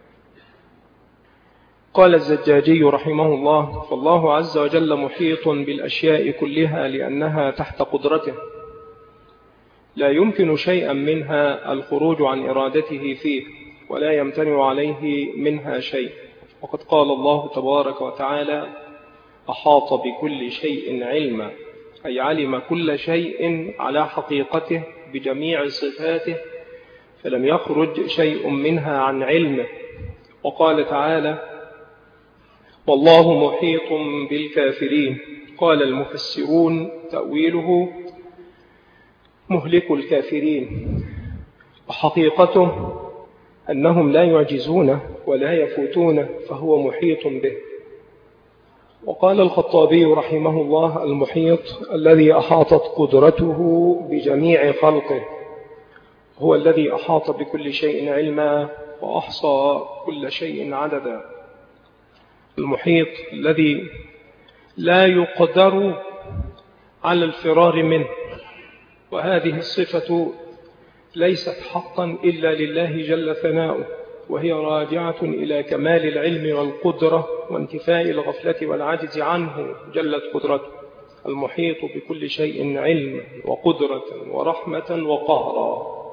قال الزجاجي رحمه الله فالله عز وجل محيط بالأشياء كلها لأنها تحت قدرته، لا يمكن شيئا منها الخروج عن إرادته فيه ولا يمتنع عليه منها شيء. وقد قال الله تبارك وتعالى أحاط بكل شيء علما، أي علم كل شيء على حقيقته بجميع صفاته فلم يخرج شيء منها عن علمه. وقال تعالى والله محيط بالكافرين، قال المفسرون تأويله مهلك الكافرين، وحقيقته أنهم لا يعجزونه ولا يفوتونه فهو محيط به. وقال الخطابي رحمه الله المحيط الذي أحاطت قدرته بجميع خلقه، هو الذي أحاط بكل شيء علما وأحصى كل شيء عددا. المحيط الذي لا يقدر على الفرار منه، وهذه الصفة ليست حقا إلا لله جل ثناؤه، وهي راجعة إلى كمال العلم والقدرة وانتفاء الغفلة والعجز عنه جلت قدرته. المحيط بكل شيء علما وقدرة ورحمة وقهرا.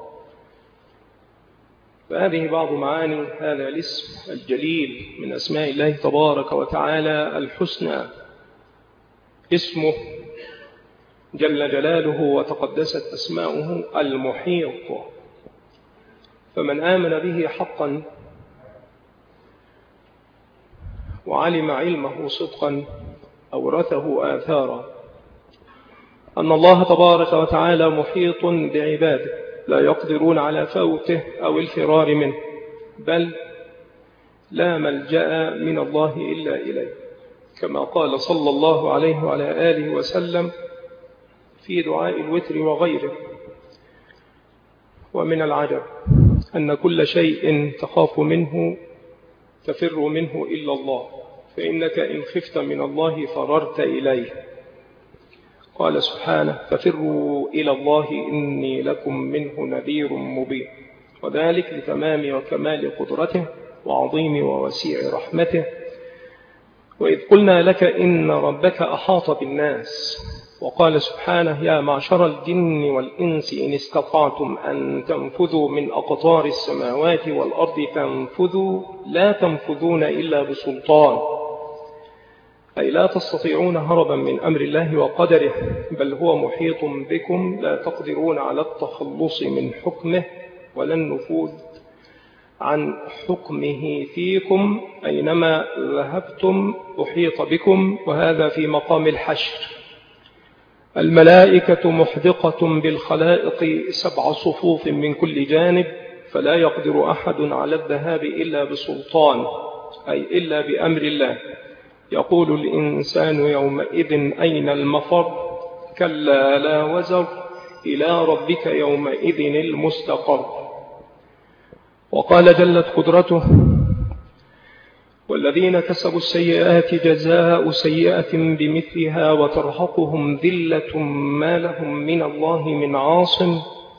فهذه بعض معاني هذا الاسم الجليل من أسماء الله تبارك وتعالى الحسنى، اسمه جل جلاله وتقدست أسماؤه المحيط. فمن آمن به حقا وعلم علمه صدقا أورثه آثارا أن الله تبارك وتعالى محيط بعباده لا يقدرون على فوته أو الفرار منه، بل لا ملجأ من الله إلا إليه، كما قال صلى الله عليه وعلى آله وسلم في دعاء الوتر وغيره. ومن العجب أن كل شيء تخاف منه تفر منه إلا الله، فإنك إن خفت من الله فررت إليه. قال سبحانه ففروا إلى الله إني لكم منه نذير مبين. وذلك لتمام وكمال قدرته وعظيم ووسيع رحمته. وإذ قلنا لك إن ربك أحاط بالناس، وقال سبحانه: يا معشر الجن والإنس إن استطعتم أن تنفذوا من أقطار السماوات والأرض فانفذوا لا تنفذون إلا بسلطان، أي لا تستطيعون هربا من أمر الله وقدره، بل هو محيط بكم لا تقدرون على التخلص من حكمه ولا النفوذ عن حكمه فيكم، أينما ذهبتم أحيط بكم. وهذا في مقام الحشر. الملائكة محدقة بالخلائق سبع صفوف من كل جانب، فلا يقدر أحد على الذهاب إلا بسلطان، أي إلا بأمر الله. يقول الإنسان يومئذ أين المفر، كلا لا وزر، إلى ربك يومئذ المستقر. وقال جلت قدرته: والذين كسبوا السيئات جزاء سيئة بمثلها وترهقهم ذلة ما لهم من الله من عاصم،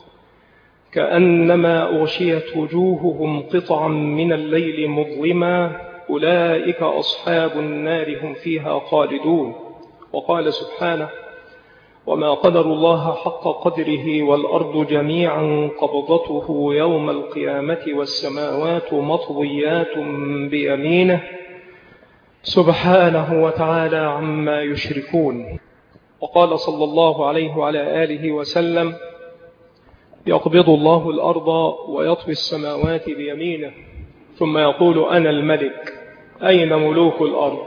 كأنما أغشيت وجوههم قطعا من الليل مظلما، أولئك أصحاب النار هم فيها خالدون. وقال سبحانه: وما قدر الله حق قدره والأرض جميعا قبضته يوم القيامة والسماوات مطويات بيمينه سبحانه وتعالى عما يشركون. وقال صلى الله عليه وعلى آله وسلم: يقبض الله الأرض ويطوي السماوات بيمينه ثم يقول: أنا الملك، أين ملوك الأرض؟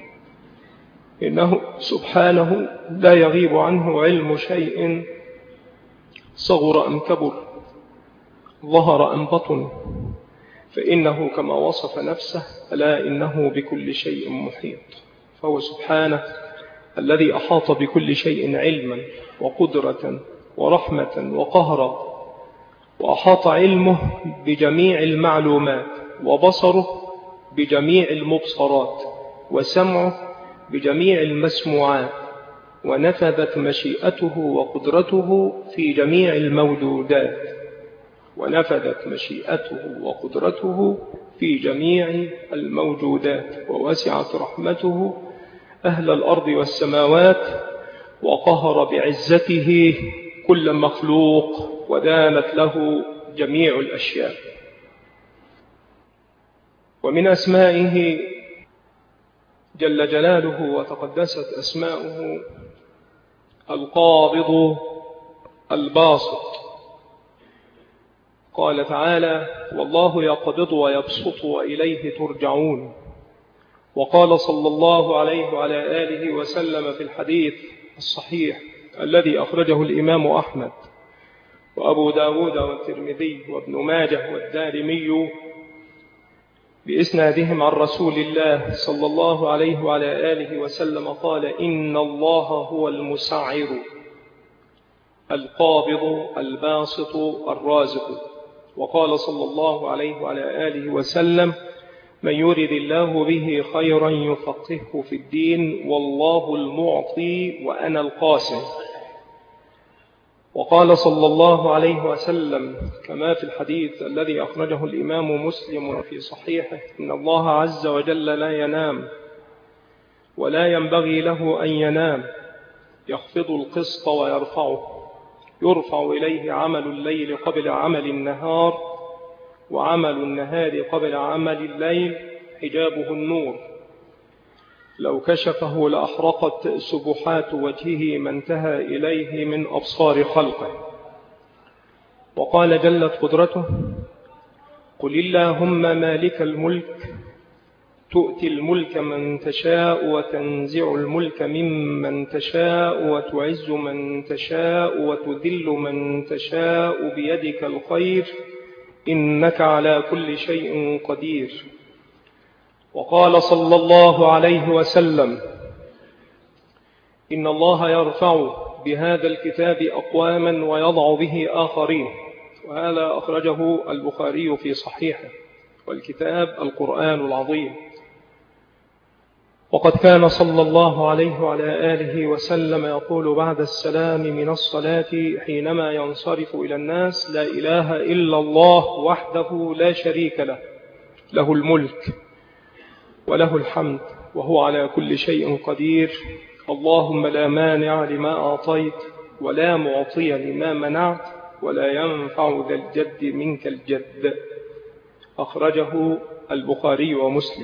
إنه سبحانه لا يغيب عنه علم شيء، صغر أم كبر، ظهر أم بطن، فإنه كما وصف نفسه ألا إنه بكل شيء محيط. فهو سبحانه الذي أحاط بكل شيء علما وقدرة ورحمة وقهرا، وأحاط علمه بجميع المعلومات، وبصره بجميع المبصرات، وسمعه بجميع المسموعات، ونفذت مشيئته وقدرته في جميع الموجودات ونفذت مشيئته وقدرته في جميع الموجودات ووسعت رحمته أهل الأرض والسماوات، وقهر بعزته كل مخلوق، ودانت له جميع الأشياء. ومن أسمائه جل جلاله وتقدست أسماؤه القابض الباسط. قال تعالى: والله يقبض ويبسط وإليه ترجعون. وقال صلى الله عليه وعلى آله وسلم في الحديث الصحيح الذي أخرجه الإمام أحمد وأبو داود والترمذي وابن ماجه والدارمي بإسنادهم عن رسول الله صلى الله عليه وعلى آله وسلم قال: إن الله هو المسعر القابض الباسط الرازق. وقال صلى الله عليه وعلى آله وسلم: من يرد الله به خيرا يفقهه في الدين، والله المعطي وأنا القاسم. وقال صلى الله عليه وسلم كما في الحديث الذي أخرجه الإمام مسلم في صحيحه: إن الله عز وجل لا ينام ولا ينبغي له أن ينام، يخفض القسط ويرفعه، يرفع إليه عمل الليل قبل عمل النهار، وعمل النهار قبل عمل الليل، حجابه النور، لو كشفه لأحرقت سبحات وجهه ما انتهى إليه من أبصار خلقه. وقال جلت قدرته: قل اللهم مالك الملك تؤتي الملك من تشاء وتنزع الملك ممن تشاء وتعز من تشاء وتذل من تشاء بيدك الخير إنك على كل شيء قدير. وقال صلى الله عليه وسلم: إن الله يرفع بهذا الكتاب أقواما ويضع به آخرين. وهذا أخرجه البخاري في صحيحه، والكتاب القرآن العظيم. وقد كان صلى الله عليه وعلى آله وسلم يقول بعد السلام من الصلاة حينما ينصرف إلى الناس: لا إله إلا الله وحده لا شريك له، له الملك وله الحمد وهو على كل شيء قدير، اللهم لا مانع لما أعطيت ولا معطي لما منعت ولا ينفع ذا الجد منك الجد. أخرجه البخاري ومسلم.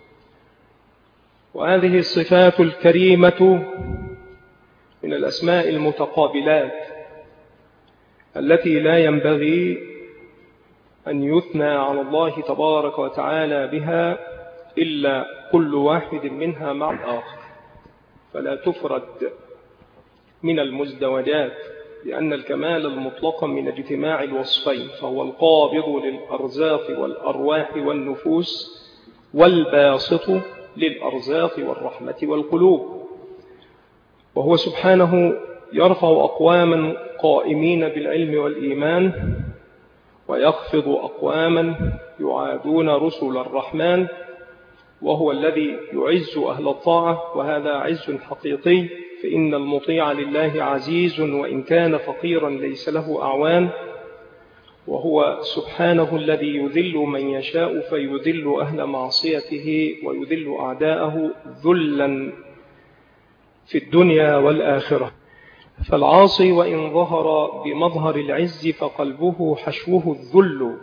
وهذه الصفات الكريمة من الأسماء المتقابلات التي لا ينبغي أن يثنى على الله تبارك وتعالى بها إلا كل واحد منها مع الآخر، فلا تفرد من المزدوجات، لأن الكمال المطلق من اجتماع الوصفين، فهو القابض للأرزاق والأرواح والنفوس والباسط للأرزاق والرحمة والقلوب. وهو سبحانه يرفع أقواما قائمين بالعلم والإيمان، ويخفض أقواما يعادون رسل الرحمن، وهو الذي يعز أهل الطاعة، وهذا عز حقيقي، فإن المطيع لله عزيز وإن كان فقيرا ليس له أعوان. وهو سبحانه الذي يذل من يشاء فيذل أهل معصيته ويذل أعداءه ذلا في الدنيا والآخرة. فالعاصي وإن ظهر بمظهر العز فقلبه حشوه الذل،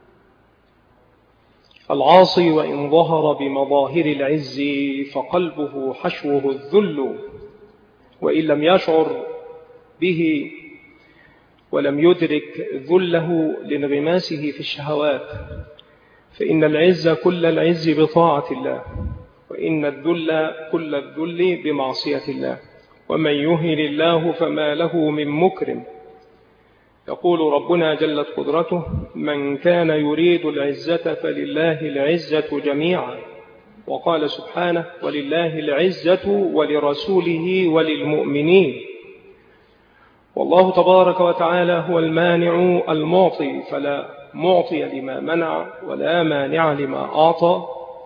العاصي وإن ظهر بمظاهر العز فقلبه حشوه الذل، وإن لم يشعر به ولم يدرك ذله لانغماسه في الشهوات، فإن العز كل العز بطاعة الله، وإن الذل كل الذل بمعصية الله، ومن يهن الله فما له من مكرم. يقول ربنا جلت قدرته: من كان يريد العزة فلله العزة جميعا. وقال سبحانه: ولله العزة ولرسوله وللمؤمنين. والله تبارك وتعالى هو المانع المعطي، فلا معطي لما منع ولا مانع لما أعطى.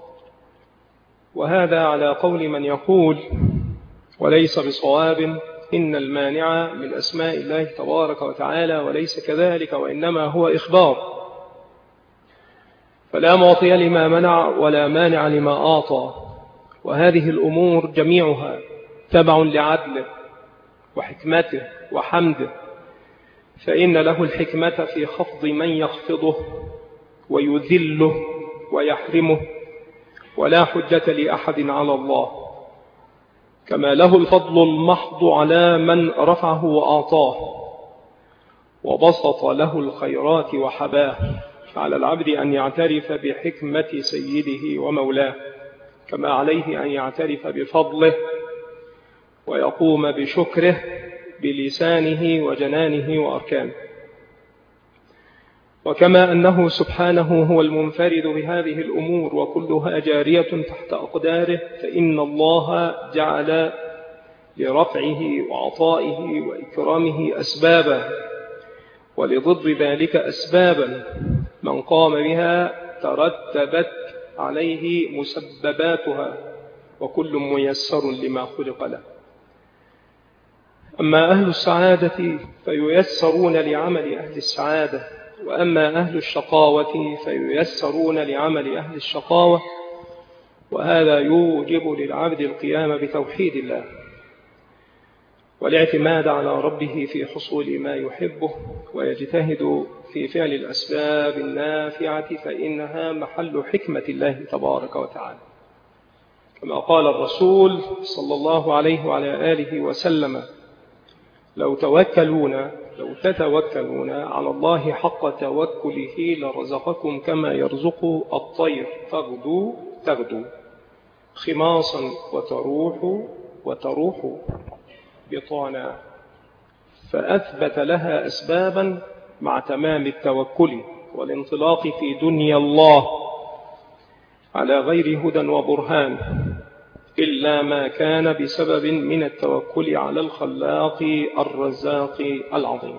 وهذا على قول من يقول وليس بصواب إن المانع من أسماء الله تبارك وتعالى، وليس كذلك، وإنما هو إخبار. فلا معطي لما منع ولا مانع لما أعطى، وهذه الأمور جميعها تبع لعدله وحكمته وحمده، فإن له الحكمة في خفض من يخفضه ويذله ويحرمه، ولا حجة لأحد على الله، كما له الفضل المحض على من رفعه وأعطاه وبسط له الخيرات وحباه. فعلى العبد أن يعترف بحكمة سيده ومولاه، كما عليه أن يعترف بفضله ويقوم بشكره بلسانه وجنانه وأركانه. وكما أنه سبحانه هو المنفرد بهذه الأمور وكلها جارية تحت أقداره، فإن الله جعل لرفعه وعطائه وإكرامه أسبابا، ولضد ذلك أسبابا من قام بها ترتبت عليه مسبباتها، وكل ميسر لما خلق له. أما أهل السعادة فييسرون لعمل أهل السعادة، وأما أهل الشقاوة فييسرون لعمل أهل الشقاوة. وهذا يوجب للعبد القيام بتوحيد الله والاعتماد على ربه في حصول ما يحبه، ويجتهد في فعل الأسباب النافعة، فإنها محل حكمة الله تبارك وتعالى، كما قال الرسول صلى الله عليه وعلى آله وسلم: لو توكلون لو تتوكلون على الله حق توكله لرزقكم كما يرزق الطير تغدو تغدو خماصا وتروح وتروح بطانا. فأثبت لها أسبابا مع تمام التوكل والانطلاق في دنيا الله على غير هدى وبرهان، إلا ما كان بسبب من التوكل على الخلاق الرزاق العظيم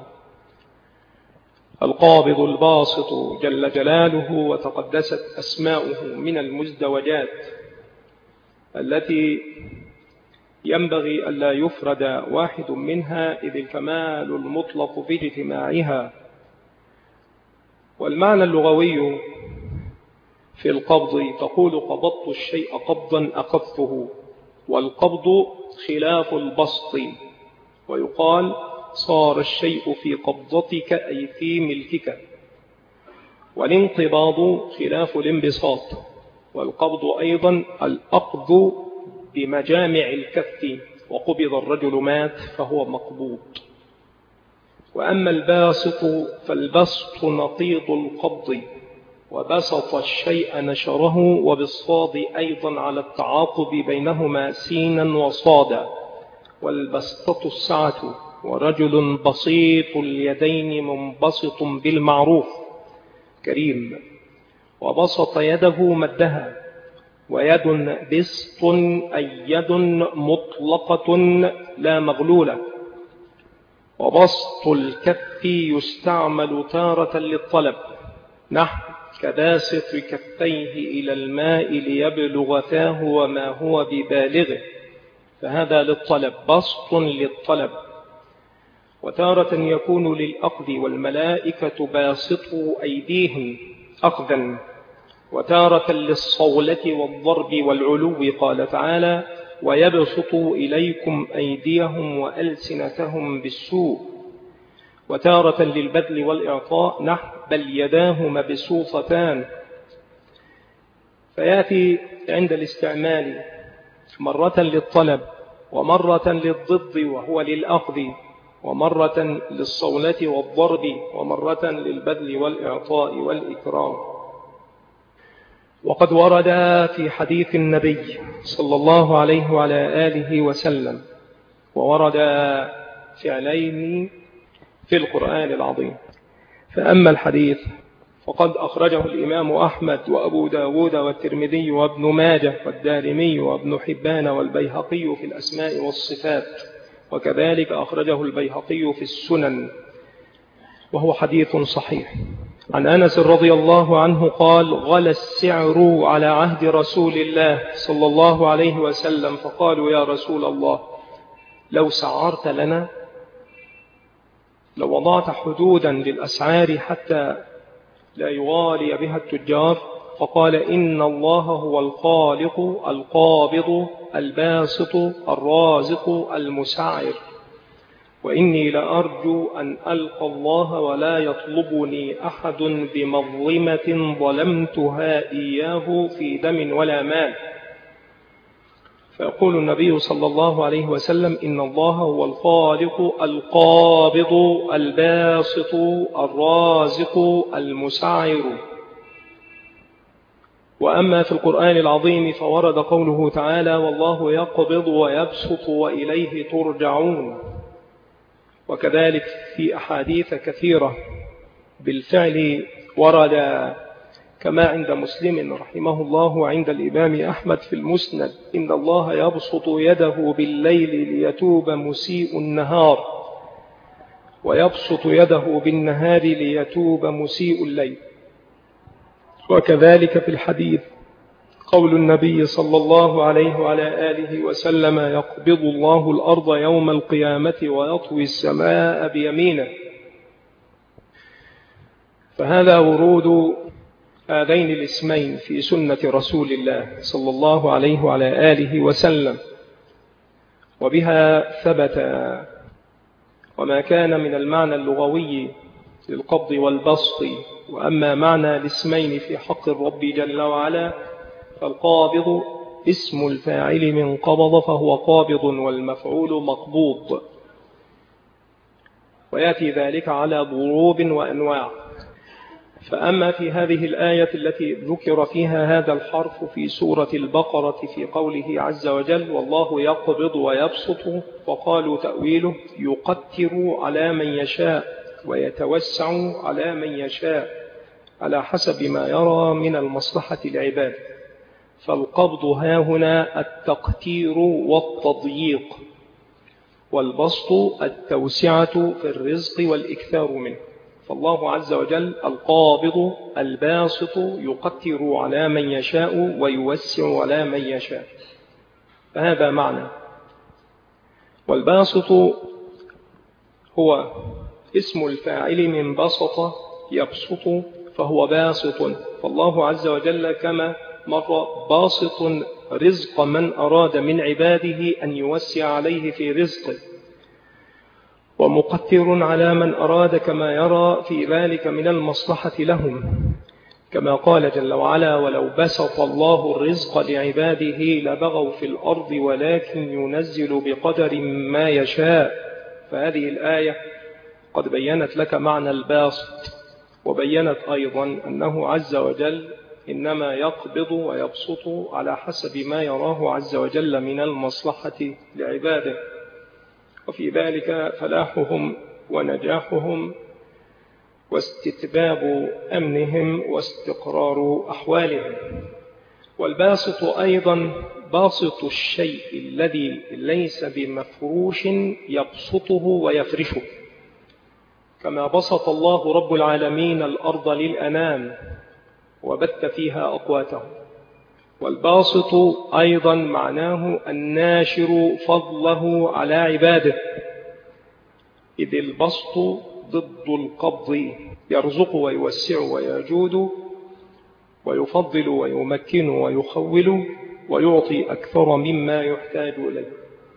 القابض الباسط جل جلاله وتقدست أسماؤه من المزدوجات التي ينبغي ألا يفرد واحد منها إذ الكمال المطلق في اجتماعها. والمعنى اللغوي في القبض تقول قبضت الشيء قبضا أخذته، والقبض خلاف البسط، ويقال صار الشيء في قبضتك أي في ملكك. والانقباض خلاف الانبساط، والقبض أيضا الأقض بمجامع الكف، وقبض الرجل مات فهو مقبوض. وأما الباسط فالبسط نقيض القبض، وبسط الشيء نشره، وبالصاد أيضا على التعاقب بينهما سينا وصادا. والبسطة السعة، ورجل بسيط اليدين منبسط بالمعروف كريم، وبسط يده مدها. ويد بسط أي يد مطلقة لا مغلولة. وبسط الكف يستعمل تارة للطلب، نحو كباسط كفيه إلى الماء ليبلغ فاه وما هو ببالغه، فهذا للطلب، بسط للطلب. وتارة يكون للأخذ، والملائكة باسطوا أيديهم أخذا. وتارة للصولة والضرب والعلو، قال تعالى ويبسطوا إليكم أيديهم وألسنتهم بالسوء. وتارة للبذل والإعطاء، نحو بل يداه مبسوطتان. فيأتي عند الاستعمال مرة للطلب، ومرة للضد وهو للأخذ، ومرة للصولة والضرب، ومرة للبذل والإعطاء والإكرام. وقد ورد في حديث النبي صلى الله عليه وعلى آله وسلم، وورد فعلين في القرآن العظيم. فأما الحديث فقد أخرجه الإمام أحمد وأبو داود والترمذي وابن ماجه والدارمي وابن حبان والبيهقي في الأسماء والصفات، وكذلك أخرجه البيهقي في السنن، وهو حديث صحيح. عن أنس رضي الله عنه قال غلى السعر على عهد رسول الله صلى الله عليه وسلم، فقالوا يا رسول الله لو سعرت لنا، لو وضعت حدودا للأسعار حتى لا يغالي بها التجار. فقال إن الله هو الخالق القابض الباسط الرازق المسعر، وإني لأرجو أن ألقى الله ولا يطلبني أحد بمظلمة ظلمتها إياه في دم ولا مال. فيقول النبي صلى الله عليه وسلم إن الله هو الخالق القابض الباسط الرازق المسعر. وأما في القرآن العظيم فورد قوله تعالى والله يقبض ويبسط وإليه ترجعون. وكذلك في أحاديث كثيرة بالفعل ورد كما عند مسلم رحمه الله وعند الإمام أحمد في المسند إن الله يبسط يده بالليل ليتوب مسيء النهار، ويبسط يده بالنهار ليتوب مسيء الليل. وكذلك في الحديث قول النبي صلى الله عليه وعلى آله وسلم يقبض الله الأرض يوم القيامة ويطوي السماء بيمينه. فهذا ورود هذين الاسمين في سنة رسول الله صلى الله عليه وعلى آله وسلم، وبها ثبت. وما كان من المعنى اللغوي للقبض والبسط. وأما معنى الاسمين في حق الرب جل وعلا فالقابض اسم الفاعل من قبض فهو قابض، والمفعول مقبوض، ويأتي ذلك على ضروب وأنواع. فأما في هذه الآية التي ذكر فيها هذا الحرف في سورة البقرة في قوله عز وجل والله يقبض ويبسط، وقالوا تأويله يقتر على من يشاء ويتوسع على من يشاء على حسب ما يرى من المصلحة العباد. فالقبض ها هنا التقتير والتضييق، والبسط التوسعة في الرزق والإكثار منه. فالله عز وجل القابض الباسط يقتر على من يشاء ويوسع على من يشاء. فهذا معنى. والباسط هو اسم الفاعل من بسط يبسط، فهو باسط. فالله عز وجل كما مر باسط رزق من أراد من عباده أن يوسع عليه في رزقه، ومقتر على من أراد كما يرى في ذلك من المصلحة لهم، كما قال جل وعلا: ولو بسط الله الرزق لعباده لبغوا في الأرض ولكن ينزل بقدر ما يشاء. فهذه الآية قد بيّنت لك معنى الباسط، وبيّنت أيضا أنه عز وجل إنما يقبض ويبسط على حسب ما يراه عز وجل من المصلحة لعباده، وفي ذلك فلاحهم ونجاحهم واستتباب أمنهم واستقرار أحوالهم. والباسط أيضا باسط الشيء الذي ليس بمفروش يبسطه ويفرشه، كما بسط الله رب العالمين الأرض للأنام وبث فيها أقواته. والباسط أيضا معناه الناشر فضله على عباده، إذ البسط ضد القبض، يرزق ويوسع ويجود ويفضل ويمكن ويخول ويعطي أكثر مما يحتاج إليه.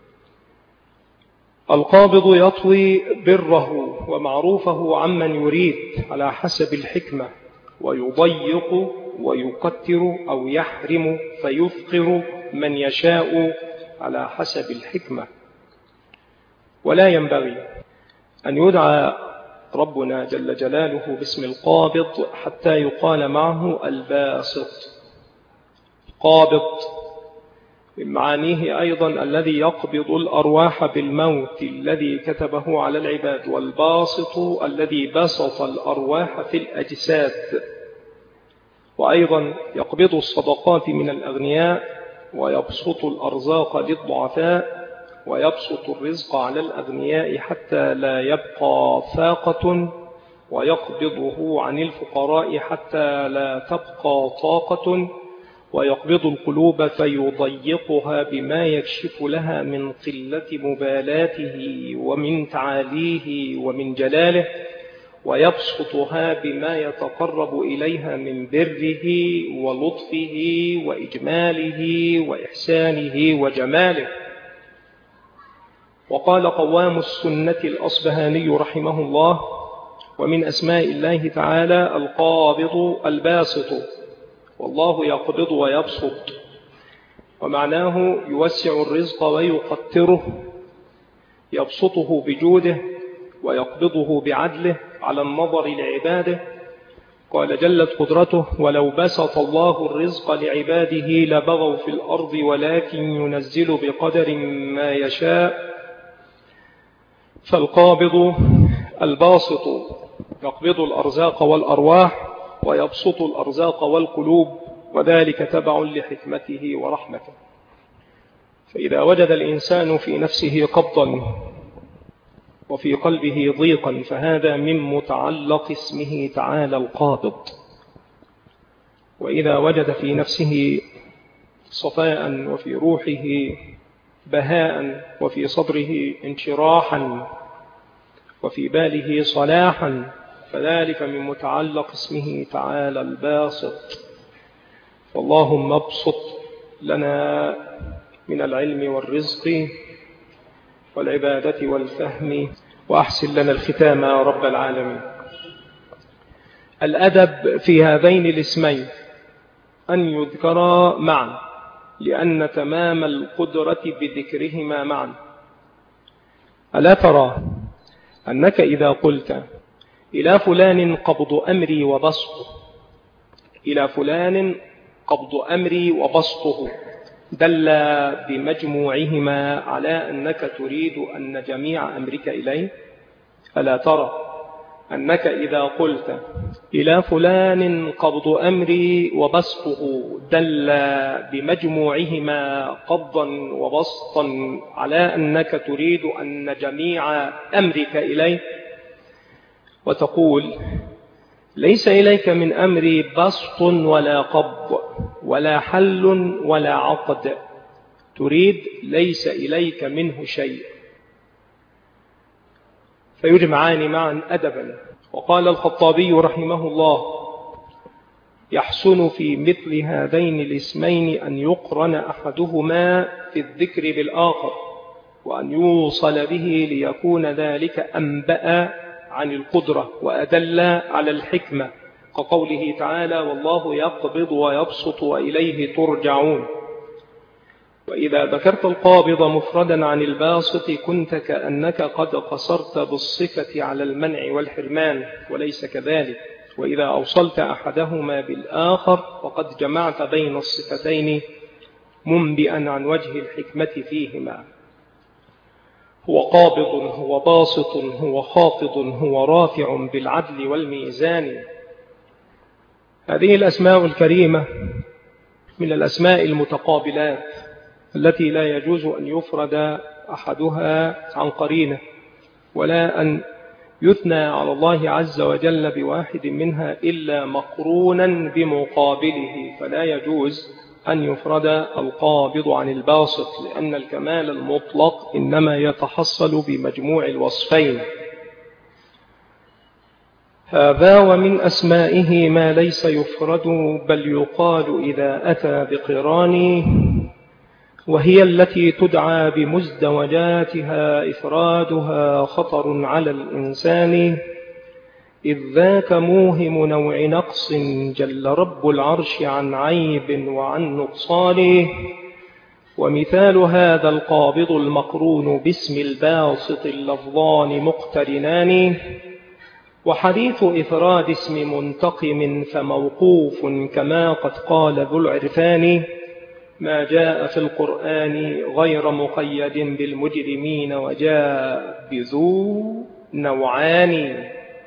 القابض يطوي بره ومعروفه عمن يريد على حسب الحكمة، ويضيق ويكتر أو يحرم فيفقر من يشاء على حسب الحكمة. ولا ينبغي أن يدعى ربنا جل جلاله باسم القابض حتى يقال معه الباسط. قابض من معانيه أيضا الذي يقبض الأرواح بالموت الذي كتبه على العباد، والباسط الذي بسط الأرواح في الأجساد. وأيضا يقبض الصدقات من الأغنياء ويبسط الأرزاق للضعفاء، ويبسط الرزق على الأغنياء حتى لا يبقى فاقة، ويقبضه عن الفقراء حتى لا تبقى طاقة، ويقبض القلوب فيضيقها بما يكشف لها من قلة مبالاته ومن تعاليه ومن جلاله، ويبسطها بما يتقرب إليها من بره ولطفه وإجماله وإحسانه وجماله. وقال قوام السنة الأصبهاني رحمه الله: ومن أسماء الله تعالى القابض الباسط، والله يقبض ويبسط، ومعناه يوسع الرزق ويقتره، يبسطه بجوده ويقبضه بعدله على النظر لعباده. قال جلت قدرته: ولو بسط الله الرزق لعباده لبغوا في الأرض ولكن ينزل بقدر ما يشاء. فالقابض الباسط يقبض الأرزاق والأرواح ويبسط الأرزاق والقلوب، وذلك تبع لحكمته ورحمته. فإذا وجد الإنسان في نفسه قبضا وفي قلبه ضيقا فهذا من متعلق اسمه تعالى القابض. وإذا وجد في نفسه صفاء وفي روحه بهاء وفي صدره انشراحا وفي باله صلاحا فذلك من متعلق اسمه تعالى الباسط. اللهم ابسط لنا من العلم والرزق والعبادة والفهم، وأحسن لنا الختام يا رب العالمين. الأدب في هذين الاسمين أن يذكرا معا، لأن تمام القدرة بذكرهما معا. ألا ترى أنك إذا قلت إلى فلان قبض أمري وبسطه، إلى فلان قبض أمري وبسطه، دل بمجموعهما على أنك تريد أن جميع أمرك إليه. ألا ترى أنك إذا قلت إلى فلان قبض أمري وبسطه، دل بمجموعهما قبضا وبسطا على أنك تريد أن جميع أمرك إليه. وتقول ليس إليك من أمري بسط ولا قبض ولا حل ولا عقد، تريد ليس إليك منه شيء، فيجمعان معا أدبا. وقال الخطابي رحمه الله: يحسن في مثل هذين الاسمين أن يقرن أحدهما في الذكر بالآخر، وأن يوصل به ليكون ذلك أنبأ عن القدرة وأدل على الحكمة، كقوله تعالى: والله يقبض ويبسط وإليه ترجعون. وإذا ذكرت القابض مفردا عن الباسط كنت كأنك قد قصرت بالصفة على المنع والحرمان، وليس كذلك. وإذا أوصلت أحدهما بالآخر فقد جمعت بين الصفتين منبئا عن وجه الحكمة فيهما. هو قابض، هو باسط، هو خافض، هو رافع بالعدل والميزان. هذه الأسماء الكريمة من الأسماء المتقابلات التي لا يجوز أن يفرد أحدها عن قرينه، ولا أن يثنى على الله عز وجل بواحد منها إلا مقرونا بمقابله. فلا يجوز أن يفرد القابض عن الباسط، لأن الكمال المطلق إنما يتحصل بمجموع الوصفين. هذا ومن أسمائه ما ليس يفرد بل يقال إذا أتى بقران، وهي التي تدعى بمزدوجاتها إفرادها خطر على الإنسان، إذ ذاك موهم نوع نقص جل رب العرش عن عيب وعن نقصان. ومثال هذا القابض المقرون باسم الباسط اللفظان مقترنان. وحديث إفراد اسم منتقم فموقوف كما قد قال ذو العرفان، ما جاء في القرآن غير مقيد بالمجرمين وجاء بذو نوعان.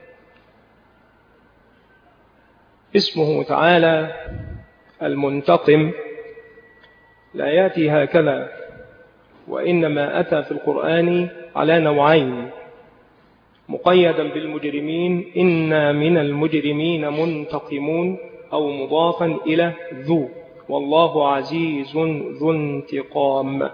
اسمه تعالى المنتقم لا يأتي هكذا، وإنما أتى في القرآن على نوعين: مقيدا بالمجرمين إنا من المجرمين منتقمون، أو مضافا إلى ذو، والله عزيز ذو انتقام.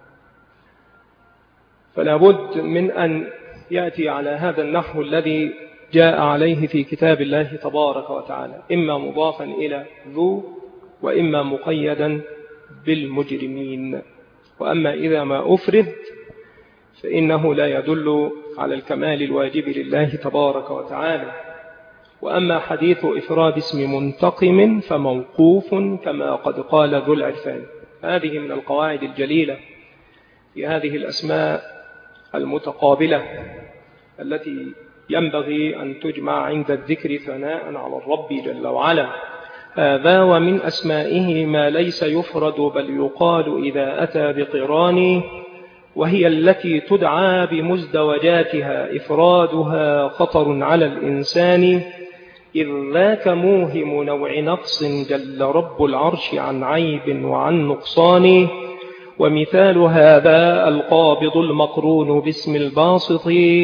فلا بد من أن يأتي على هذا النحو الذي جاء عليه في كتاب الله تبارك وتعالى، إما مضافا إلى ذو وإما مقيدا بالمجرمين. وأما إذا ما أفرد فإنه لا يدل على الكمال الواجب لله تبارك وتعالى. وأما حديث إفراد اسم منتقم فموقوف كما قد قال ذو العرفان. هذه من القواعد الجليلة في هذه الأسماء المتقابلة التي ينبغي أن تجمع عند الذكر ثناء على الرب جل وعلا. هذا ومن أسمائه ما ليس يفرد بل يقال إذا أتى بقران، وهي التي تدعى بمزدوجاتها إفرادها خطر على الإنسان، إذ ذاك موهم نوع نقص جل رب العرش عن عيب وعن نقصان. ومثال هذا القابض المقرون باسم الباسط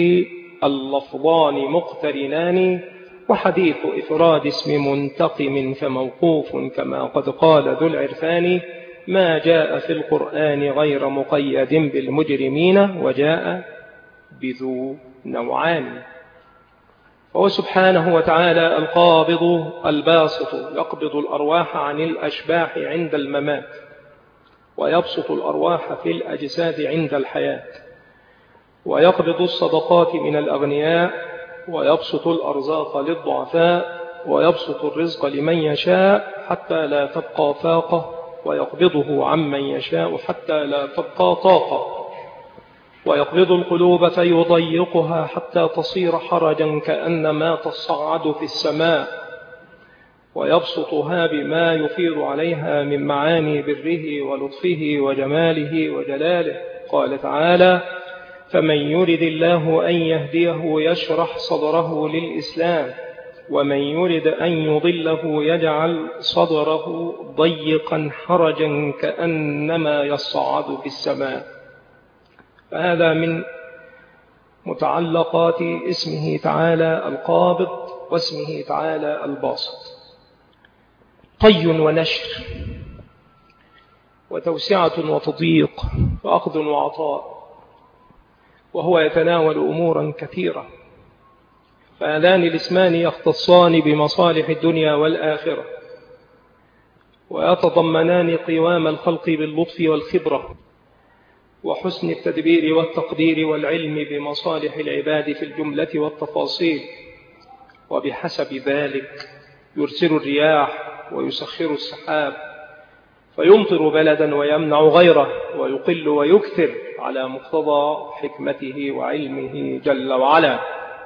اللفظان مقترنان. وحديث إفراد اسم منتقم فموقوف كما قد قال ذو العرفان، ما جاء في القرآن غير مقيد بالمجرمين وجاء بذو نوعان. فهو سبحانه وتعالى القابض الباسط، يقبض الأرواح عن الأشباح عند الممات، ويبسط الأرواح في الأجساد عند الحياة، ويقبض الصدقات من الأغنياء، ويبسط الأرزاق للضعفاء، ويبسط الرزق لمن يشاء حتى لا تبقى فاقة، ويقبضه عمن يشاء حتى لا تبقى طاقة. ويقبض القلوب فيضيقها حتى تصير حرجا كأنما تصعد في السماء، ويبسطها بما يفيض عليها من معاني بره ولطفه وجماله وجلاله. قال تعالى: فمن يرد الله أن يهديه يشرح صدره للإسلام، ومن يرد أن يضله يجعل صدره ضيقا حرجا كأنما يصعد في السماء. فهذا من متعلقات اسمه تعالى القابض واسمه تعالى الباسط. طي ونشر، وتوسعة وتضييق وأخذ وعطاء، وهو يتناول أمورا كثيرة، فهذان الاسمان يختصان بمصالح الدنيا والآخرة، ويتضمنان قوام الخلق باللطف والخبرة وحسن التدبير والتقدير والعلم بمصالح العباد في الجملة والتفاصيل. وبحسب ذلك يرسل الرياح ويسخر السحاب فيمطر بلدا ويمنع غيره، ويقل ويكثر على مقتضى حكمته وعلمه جل وعلا.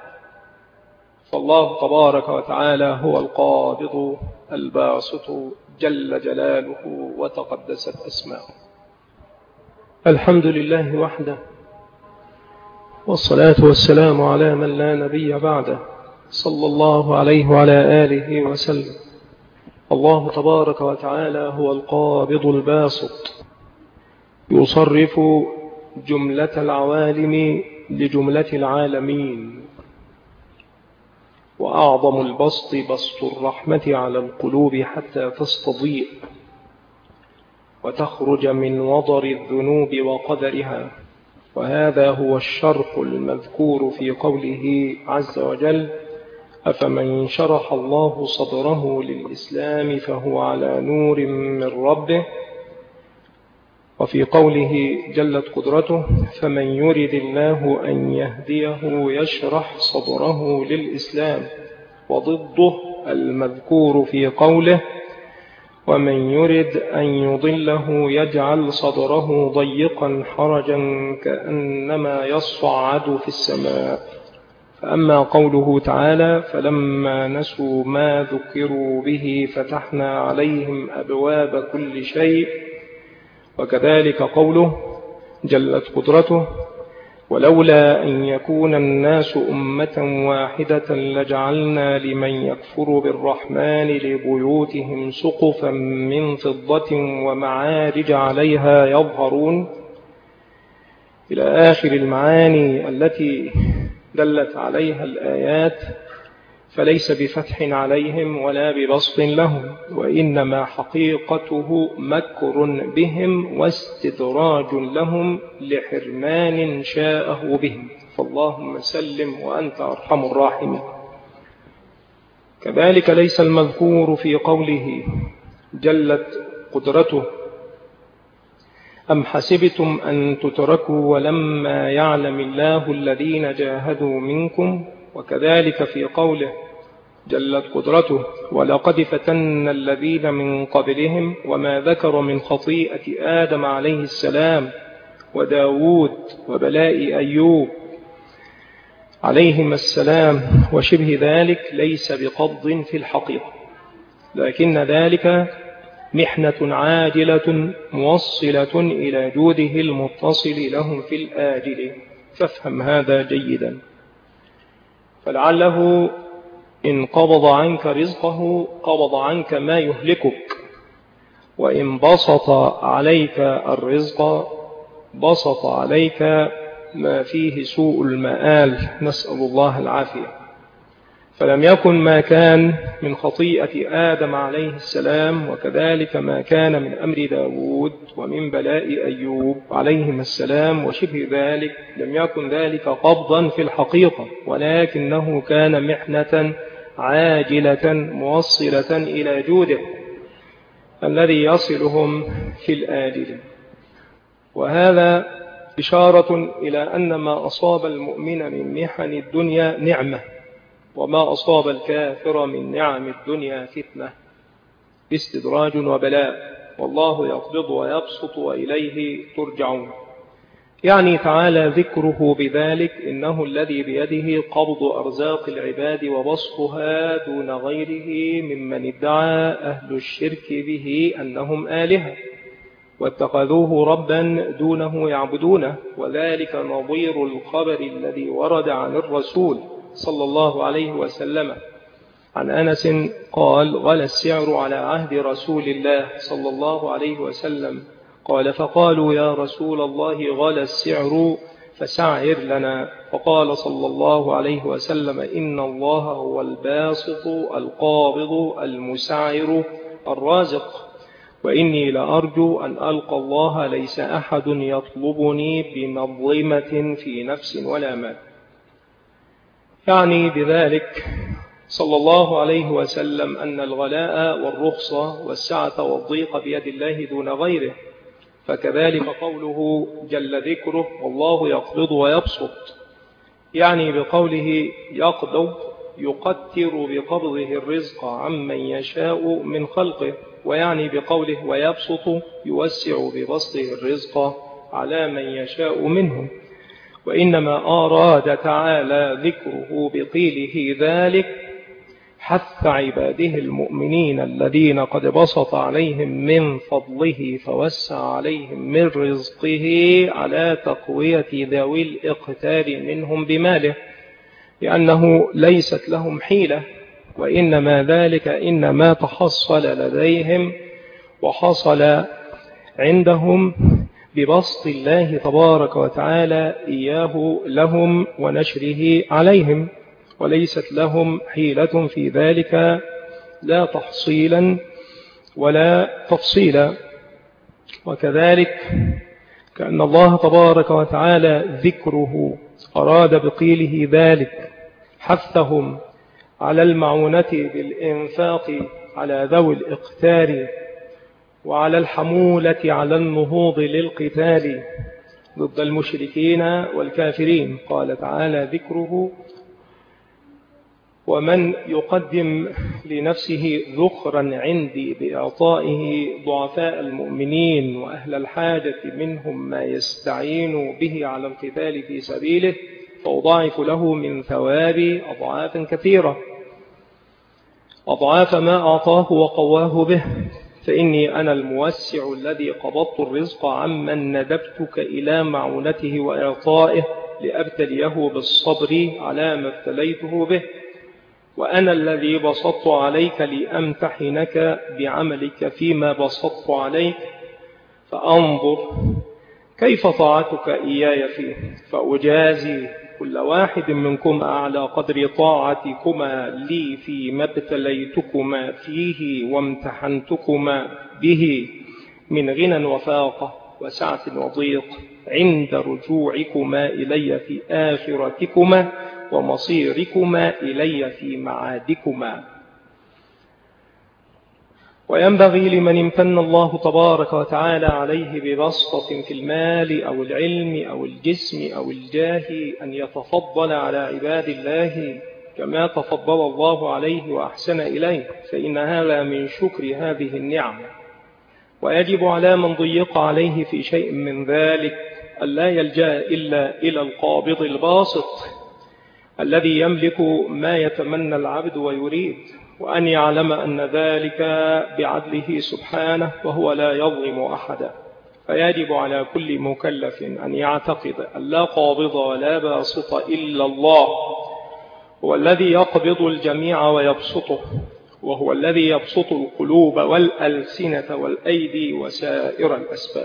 فالله تبارك وتعالى هو القابض الباسط جل جلاله وتقدست أسماؤه. الحمد لله وحده، والصلاة والسلام على من لا نبي بعده، صلى الله عليه وعلى آله وسلم. الله تبارك وتعالى هو القابض الباسط، يصرف جملة العوالم لجملة العالمين، وأعظم البسط بسط الرحمة على القلوب حتى تستضيء وتخرج من وضر الذنوب وقدرها. وهذا هو الشرح المذكور في قوله عز وجل: أفمن شرح الله صدره للإسلام فهو على نور من ربه. وفي قوله جلت قدرته: فمن يرد الله أن يهديه يشرح صدره للإسلام. وضده المذكور في قوله: ومن يرد أن يضله يجعل صدره ضيقا حرجا كأنما يصعد في السماء. فأما قوله تعالى: فلما نسوا ما ذكروا به فتحنا عليهم أبواب كل شيء. وكذلك قوله جلت قدرته: ولولا أن يكون الناس أمة واحدة لجعلنا لمن يكفر بالرحمن لبيوتهم سقفا من فضة ومعارج عليها يظهرون، إلى آخر المعاني التي دلت عليها الآيات. فليس بفتح عليهم ولا ببسط لهم، وإنما حقيقته مكر بهم واستدراج لهم لحرمان شاءه بهم، فاللهم سلم وأنت أرحم الراحمين. كذلك ليس المذكور في قوله جلت قدرته: أم حسبتم أن تتركوا ولما يعلم الله الذين جاهدوا منكم. وكذلك في قوله جلت قدرته: ولقد فتنا الذين من قبلهم. وما ذكر من خطيئة آدم عليه السلام وداود وبلاء أيوب عليهما السلام وشبه ذلك ليس بقبض في الحقيقة، لكن ذلك محنة عاجلة موصلة إلى جوده المتصل لهم في الآجل. فافهم هذا جيدا. فلعله إن قبض عنك رزقه قبض عنك ما يهلكك، وإن بسط عليك الرزق بسط عليك ما فيه سوء المآل، نسأل الله العافية. فلم يكن ما كان من خطيئة آدم عليه السلام، وكذلك ما كان من أمر داود ومن بلاء أيوب عليهما السلام وشبه ذلك، لم يكن ذلك قبضا في الحقيقة، ولكنه كان محنة عاجلة موصلة إلى جوده الذي يصلهم في الآجل. وهذا إشارة إلى أن ما أصاب المؤمن من محن الدنيا نعمة، وما أصاب الكافر من نعم الدنيا فتنة استدراج وبلاء، والله يقبض ويبسط وإليه ترجعون. يعني تعالى ذكره بذلك: إنه الذي بيده قبض أرزاق العباد وبسطها دون غيره ممن ادعى أهل الشرك به أنهم آلهة واتخذوه ربا دونه يعبدونه. وذلك نظير الخبر الذي ورد عن الرسول صلى الله عليه وسلم عن أنس قال: غلى السعر على عهد رسول الله صلى الله عليه وسلم. قال: فقالوا يا رسول الله غلى السعر فسعر لنا. فقال صلى الله عليه وسلم: إن الله هو الباسط القابض المسعر الرازق، وإني لأرجو أن ألقى الله ليس أحد يطلبني بمظلمة في نفس ولا مال. يعني بذلك صلى الله عليه وسلم أن الغلاء والرخصة والسعة والضيق بيد الله دون غيره، فكذلك قوله جل ذكره والله يقبض ويبسط، يعني بقوله يقبض يقتر بقبضه الرزق عمن يشاء من خلقه، ويعني بقوله ويبسط يوسع ببسطه الرزق على من يشاء منهم. وإنما أراد تعالى ذكره بقيله ذلك حث عباده المؤمنين الذين قد بسط عليهم من فضله فوسع عليهم من رزقه على تقوية ذوي الإقتار منهم بماله، لأنه ليست لهم حيلة، وإنما ذلك إنما تحصل لديهم وحصل عندهم ببسط الله تبارك وتعالى إياه لهم ونشره عليهم، وليست لهم حيلة في ذلك لا تحصيلا ولا تفصيلا. وكذلك كأن الله تبارك وتعالى ذكره أراد بقيله ذلك حثهم على المعونة بالإنفاق على ذوي الإقتار وعلى الحمولة على النهوض للقتال ضد المشركين والكافرين. قال تعالى ذكره ومن يقدم لنفسه ذخرا عندي بإعطائه ضعفاء المؤمنين وأهل الحاجة منهم ما يستعين به على القتال في سبيله فأضاعف له من ثوابي أضعافا كثيرة، أضعاف ما أعطاه وقواه به، فإني أنا الموسع الذي قبضت الرزق عمن ندبتك إلى معونته وإعطائه لأبتليه بالصبر على ما ابتليته به، وأنا الذي بسطت عليك لأمتحنك بعملك فيما بسطت عليك، فأنظر كيف طاعتك إياي فيه، فأجازي كل واحد منكم على قدر طاعتكما لي فيما ابتليتكما فيه وامتحنتكما به من غنى وفاقة وسعة وضيق عند رجوعكما إلي في آخرتكما ومصيركما إلي في معادكما. وينبغي لمن امتن الله تبارك وتعالى عليه ببسطة في المال أو العلم أو الجسم أو الجاه أن يتفضل على عباد الله كما تفضل الله عليه وأحسن إليه، فإن هذا من شكر هذه النعمة. ويجب على من ضيق عليه في شيء من ذلك ألا يلجأ إلا إلى القابض الباسط الذي يملك ما يتمنى العبد ويريد، وأن يعلم أن ذلك بعدله سبحانه وهو لا يظلم أحدا. فيجب على كل مكلف أن يعتقد أن لا قابض ولا باسط إلا الله، هو الذي يقبض الجميع ويبسطه، وهو الذي يبسط القلوب والألسنة والأيدي وسائر الأسباب.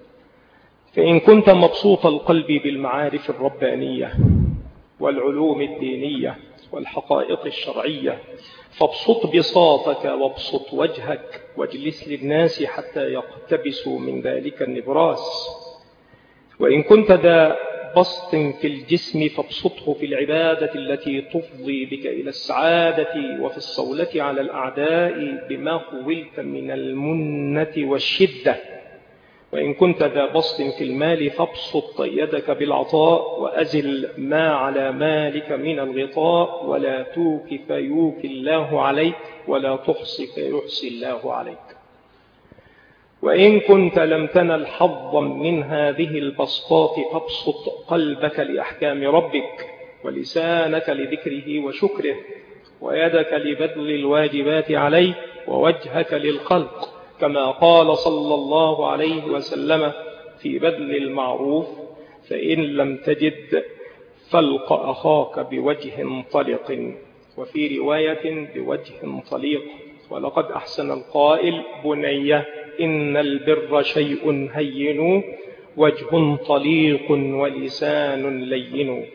فإن كنت مبسوط القلب بالمعارف الربانية والعلوم الدينية والحقائق الشرعية فابسط بساطك وابسط وجهك واجلس للناس حتى يقتبسوا من ذلك النبراس. وإن كنت ذا بسط في الجسم فابسطه في العبادة التي تفضي بك إلى السعادة وفي الصولة على الأعداء بما خولت من المنة والشدة. وإن كنت ذا بسط في المال فابسط يدك بالعطاء وأزل ما على مالك من الغطاء، ولا توك فيوك الله عليك ولا تحصي فيحصي الله عليك. وإن كنت لم تنل حظا من هذه البسطات فابسط قلبك لأحكام ربك ولسانك لذكره وشكره ويدك لبذل الواجبات عليه ووجهك للخلق، كما قال صلى الله عليه وسلم في بذل المعروف فإن لم تجد فالق أخاك بوجه طلق، وفي رواية بوجه طليق. ولقد أحسن القائل بني إن البر شيء هين وجه طليق ولسان لين.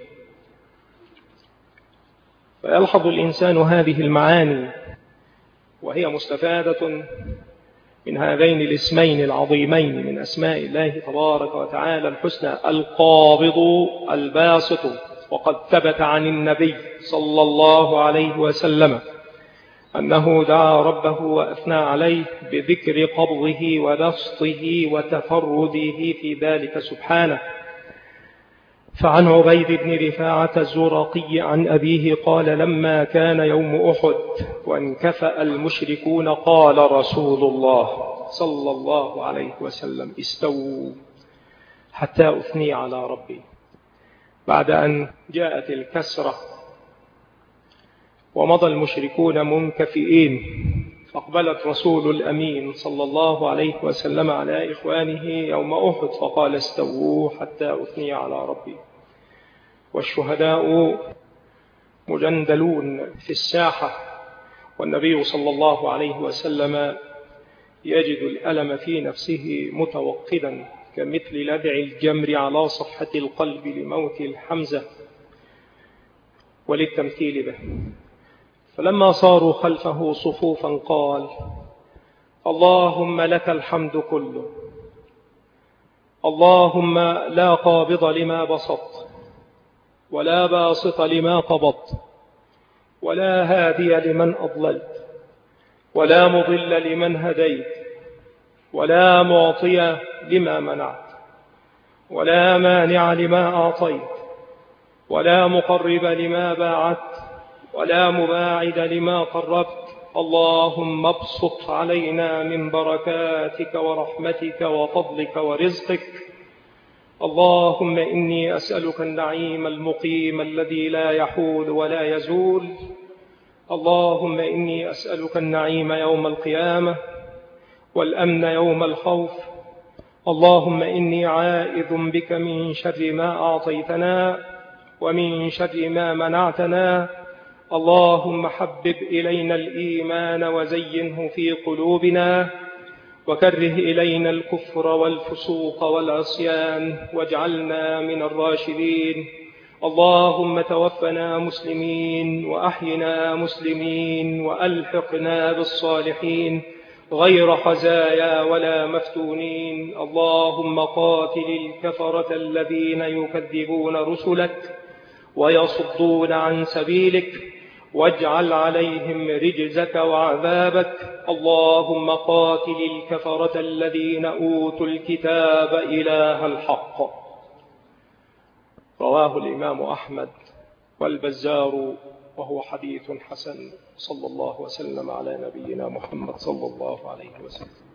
فيلحظ الإنسان هذه المعاني وهي مستفادة من هذين الاسمين العظيمين من أسماء الله تبارك وتعالى الحسنى القابض الباسط. وقد ثبت عن النبي صلى الله عليه وسلم أنه دعا ربه وأثنى عليه بذكر قبضه وبسطه وتفرده في ذلك سبحانه. فعن عبيد بن رفاعة الزرقي عن أبيه قال: لما كان يوم أحد وانكفأ المشركون قال رسول الله صلى الله عليه وسلم: استووا حتى أثني على ربي. بعد أن جاءت الكسرة ومضى المشركون منكفئين، فاقبلت رسول الأمين صلى الله عليه وسلم على إخوانه يوم أحد فقال: استووا حتى أثني على ربي. والشهداء مجندلون في الساحة، والنبي صلى الله عليه وسلم يجد الألم في نفسه متوقدا كمثل لدع الجمر على صفحة القلب لموت الحمزة وللتمثيل به. فلما صاروا خلفه صفوفا قال: اللهم لك الحمد كله، اللهم لا قابض لما بسطت ولا باسط لما قبضت ولا هادي لمن أضللت ولا مضل لمن هديت ولا معطي لما منعت ولا مانع لما أعطيت ولا مقرب لما باعدت ولا مباعد لما قربت. اللهم ابسط علينا من بركاتك ورحمتك وفضلك ورزقك. اللهم إني أسألك النعيم المقيم الذي لا يحول ولا يزول. اللهم إني أسألك النعيم يوم القيامة والأمن يوم الخوف. اللهم إني عائذ بك من شر ما أعطيتنا ومن شر ما منعتنا. اللهم حبب إلينا الإيمان وزينه في قلوبنا وكره إلينا الكفر والفسوق والعصيان واجعلنا من الراشدين. اللهم توفنا مسلمين وأحينا مسلمين وألحقنا بالصالحين غير خزايا ولا مفتونين. اللهم قاتل الكفرة الذين يكذبون رسلك ويصدون عن سبيلك واجعل عليهم رجزك وعذابك. اللهم قاتل الكفرة الذين أوتوا الكتاب إله الحق. رواه الإمام أحمد والبزار وهو حديث حسن. صلى الله وسلم على نبينا محمد صلى الله عليه وسلم.